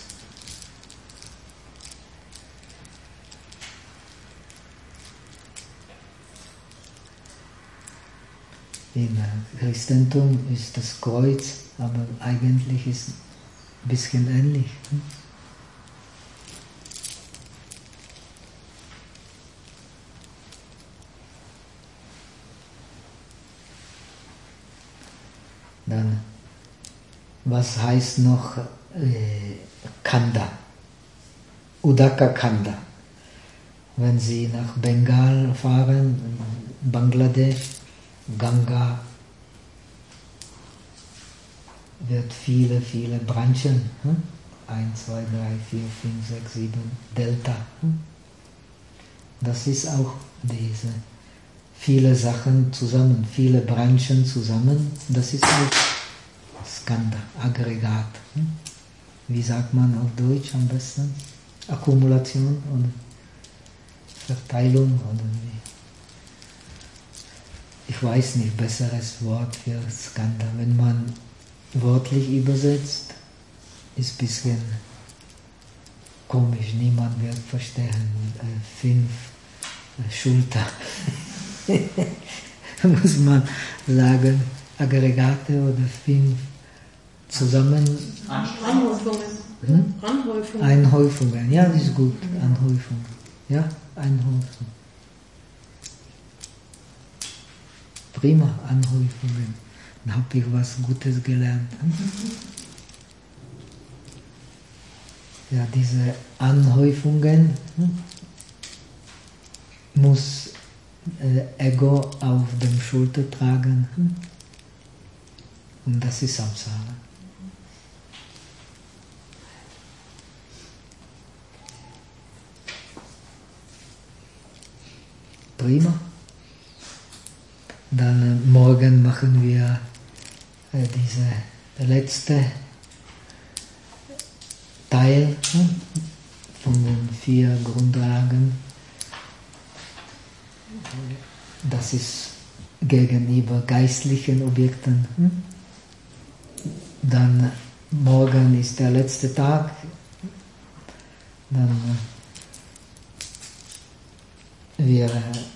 Im Christentum ist das Kreuz, aber eigentlich ist es ein bisschen ähnlich. Dann, was heißt noch äh, Khanda? Udaka Khanda. Wenn Sie nach Bengal fahren, Bangladesch, Ganga, wird viele, viele Branchen. Hm? eins, zwei, drei, vier, fünf, sechs, sieben, Delta. Hm? Das ist auch diese viele Sachen zusammen, viele Branchen zusammen. Das ist auch Skanda, Aggregat. Hm? Wie sagt man auf Deutsch am besten? Akkumulation oder Verteilung oder wie? Ich weiß nicht, besseres Wort für Skanda. Wenn man wörtlich übersetzt, ist ein bisschen komisch, niemand wird verstehen. Äh, fünf äh, Schulter. Muss man sagen, Aggregate oder fünf zusammen. Anhäufungen. Hm? Anhäufungen. Einhäufungen, ja, das ist gut. Anhäufungen. Ja, Einhäufungen. Prima, Anhäufungen. Dann habe ich was Gutes gelernt. Ja, diese Anhäufungen hm, muss äh, Ego auf dem Schulter tragen. Hm? Und das ist Samsara. Prima. Dann äh, morgen machen wir äh, diese letzte Teil hm, von den vier Grundlagen. Das ist gegenüber geistlichen Objekten. Hm. Dann äh, morgen ist der letzte Tag. Dann äh, wir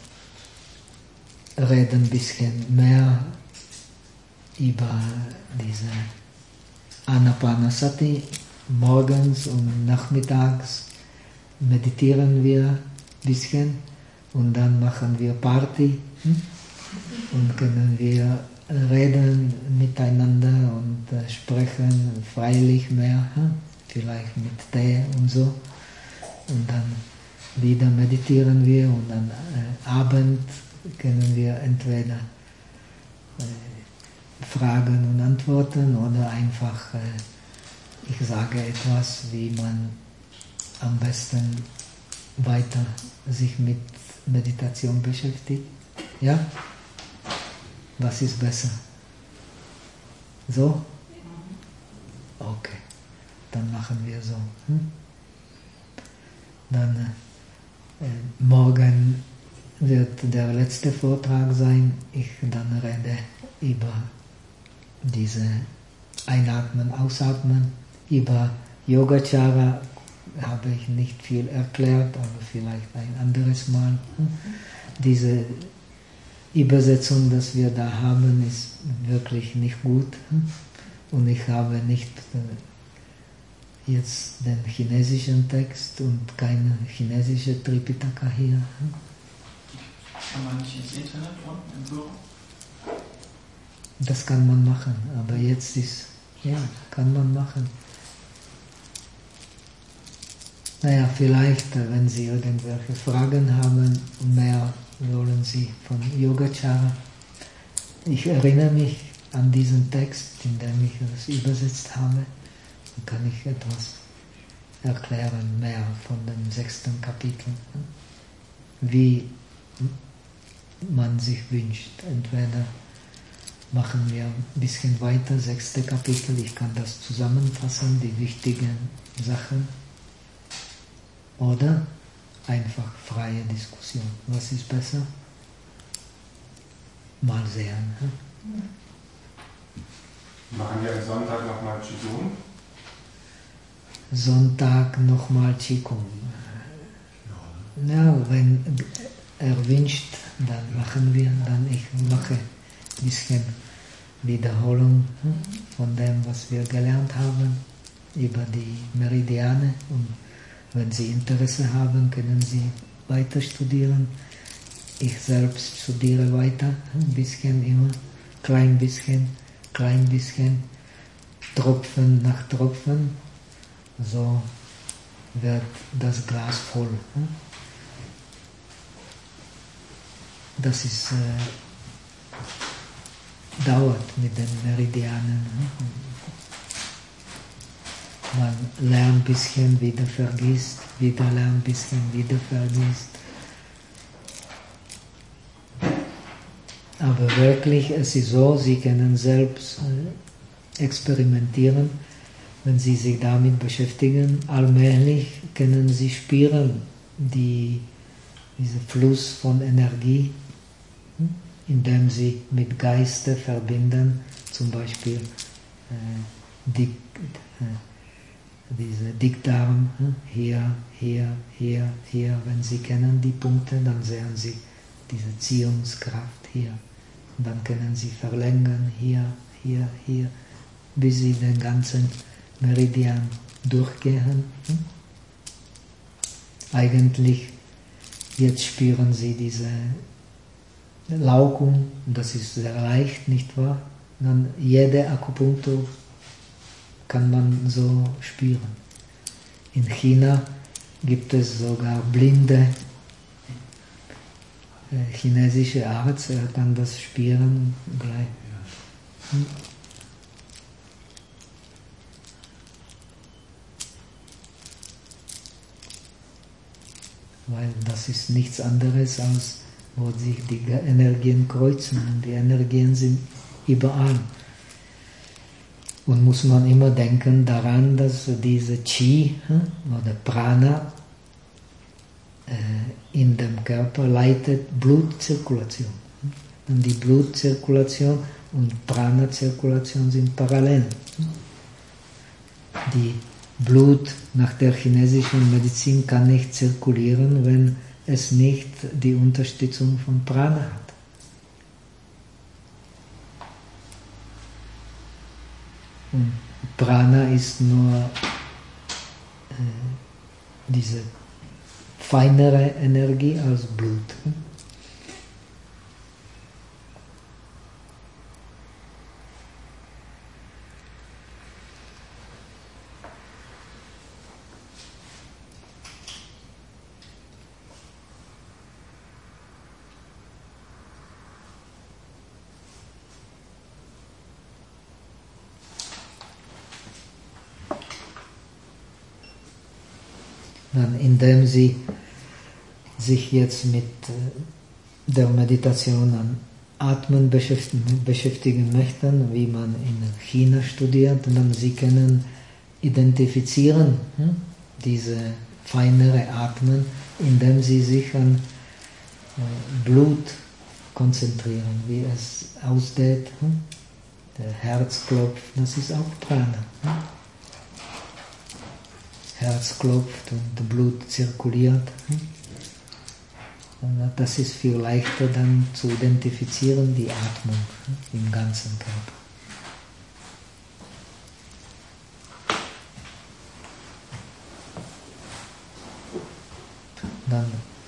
äh, reden ein bisschen mehr über diese Anapanasati. Morgens und nachmittags meditieren wir ein bisschen und dann machen wir Party hm? und können wir reden miteinander und äh, sprechen freilich mehr, hm? vielleicht mit Tee und so. Und dann wieder meditieren wir und am äh, Abend können wir entweder äh, Fragen und Antworten oder einfach äh, ich sage etwas, wie man am besten weiter sich mit Meditation beschäftigt. Ja? Was ist besser? So? Okay. Dann machen wir so. Hm? Dann äh, morgen wird der letzte Vortrag sein. Ich dann rede über diese Einatmen, Ausatmen. Über Yogacara habe ich nicht viel erklärt, aber vielleicht ein anderes Mal. Diese Übersetzung, die wir da haben, ist wirklich nicht gut. Und ich habe nicht jetzt den chinesischen Text und keine chinesische Tripitaka hier. Kann man nicht ins Internet unten im Büro? Das kann man machen, aber jetzt ist, ja, kann man machen. Naja, vielleicht, wenn Sie irgendwelche Fragen haben, mehr wollen Sie von Yogacara. Ich erinnere mich an diesen Text, in dem ich das übersetzt habe. Dann kann ich etwas erklären, mehr von dem sechsten Kapitel. Wie man sich wünscht, entweder machen wir ein bisschen weiter, sechste Kapitel. Ich kann das zusammenfassen, die wichtigen Sachen. Oder einfach freie Diskussion. Was ist besser? Mal sehen. Hm? Machen wir am Sonntag nochmal Qigong? Sonntag nochmal Qigong. Ja, wenn er wünscht, dann machen wir, dann ich mache ein bisschen Wiederholung von dem, was wir gelernt haben über die Meridiane. Und wenn Sie Interesse haben, können Sie weiter studieren. Ich selbst studiere weiter, ein bisschen immer, klein bisschen, klein bisschen, Tropfen nach Tropfen. So wird das Glas voll. Das ist, äh, dauert mit den Meridianen. Man lernt ein bisschen, wieder vergisst, wieder lernt ein bisschen, wieder vergisst. Aber wirklich, es ist so, Sie können selbst äh, experimentieren, wenn Sie sich damit beschäftigen. Allmählich können Sie spüren, die, diesen Fluss von Energie, indem Sie mit Geiste verbinden, zum Beispiel äh, Dick, äh, diese Dickdarm, äh, hier, hier, hier, hier. Wenn Sie kennen die Punkte, dann sehen Sie diese Ziehungskraft hier. Und dann können Sie verlängern, hier, hier, hier, bis Sie den ganzen Meridian durchgehen. Hm? Eigentlich, jetzt spüren Sie diese Laugung, das ist sehr leicht, nicht wahr? Dann jede Akupunktur kann man so spüren. In China gibt es sogar blinde äh, chinesische Arzt, er kann das spüren gleich. Hm? Weil das ist nichts anderes, als wo sich die Energien kreuzen. Und die Energien sind überall. Und muss man immer denken daran, dass diese Qi oder Prana in dem Körper leitet Blutzirkulation. Und die Blutzirkulation und Prana-Zirkulation sind parallel. Die Blut nach der chinesischen Medizin kann nicht zirkulieren, wenn es nicht die Unterstützung von Prana hat. Und Prana ist nur äh, diese feinere Energie als Blut. Dann, indem Sie sich jetzt mit der Meditation an Atmen beschäftigen, beschäftigen möchten, wie man in China studiert, dann Sie können identifizieren hm, diese feinere Atmen, indem Sie sich an äh, Blut konzentrieren, wie es ausgeht. Hm? Der Herz klopft, das ist auch Prana. Hm? Herz klopft und Blut zirkuliert. Und das ist viel leichter dann zu identifizieren, die Atmung im ganzen Körper. Dann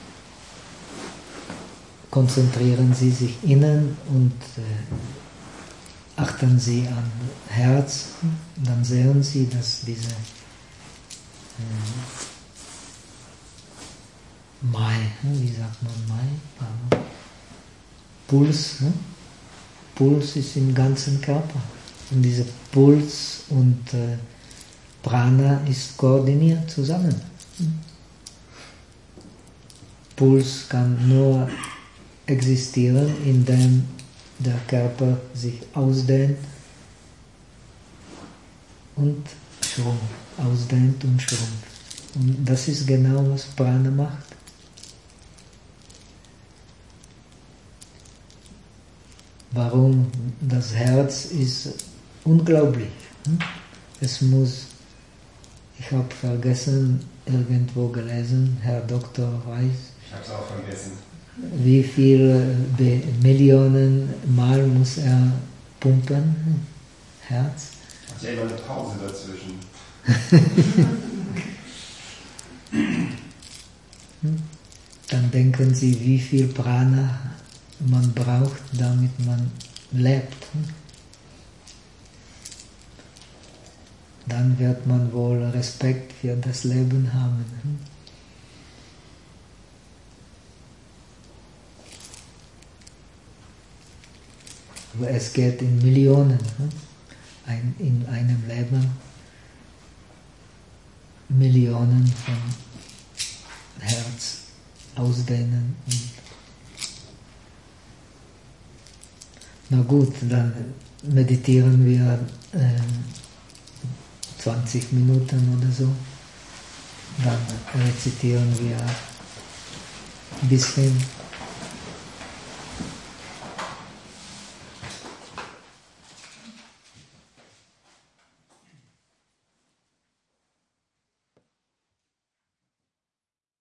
konzentrieren Sie sich innen und äh, achten Sie an Herz. Dann sehen Sie, dass diese Mai, wie sagt man Mai? Puls, ne? Puls ist im ganzen Körper. Und dieser Puls und äh, Prana ist koordiniert zusammen. Puls kann nur existieren, indem der Körper sich ausdehnt und schrumpft, ausdehnt und schrumpft. Und das ist genau, was Prana macht. Warum? Das Herz ist unglaublich. Es muss, ich habe vergessen, irgendwo gelesen, Herr Doktor weiß. Ich habe es auch vergessen. Wie viele Millionen Mal muss er pumpen? Herz? Hat ja immer eine Pause dazwischen. Dann denken Sie, wie viel Prana man braucht, damit man lebt. Dann wird man wohl Respekt für das Leben haben. Aber es geht in Millionen. Ein, in einem Leben Millionen von Herz ausdehnen. Na gut, dann meditieren wir äh, zwanzig Minuten oder so. Dann rezitieren wir ein bisschen.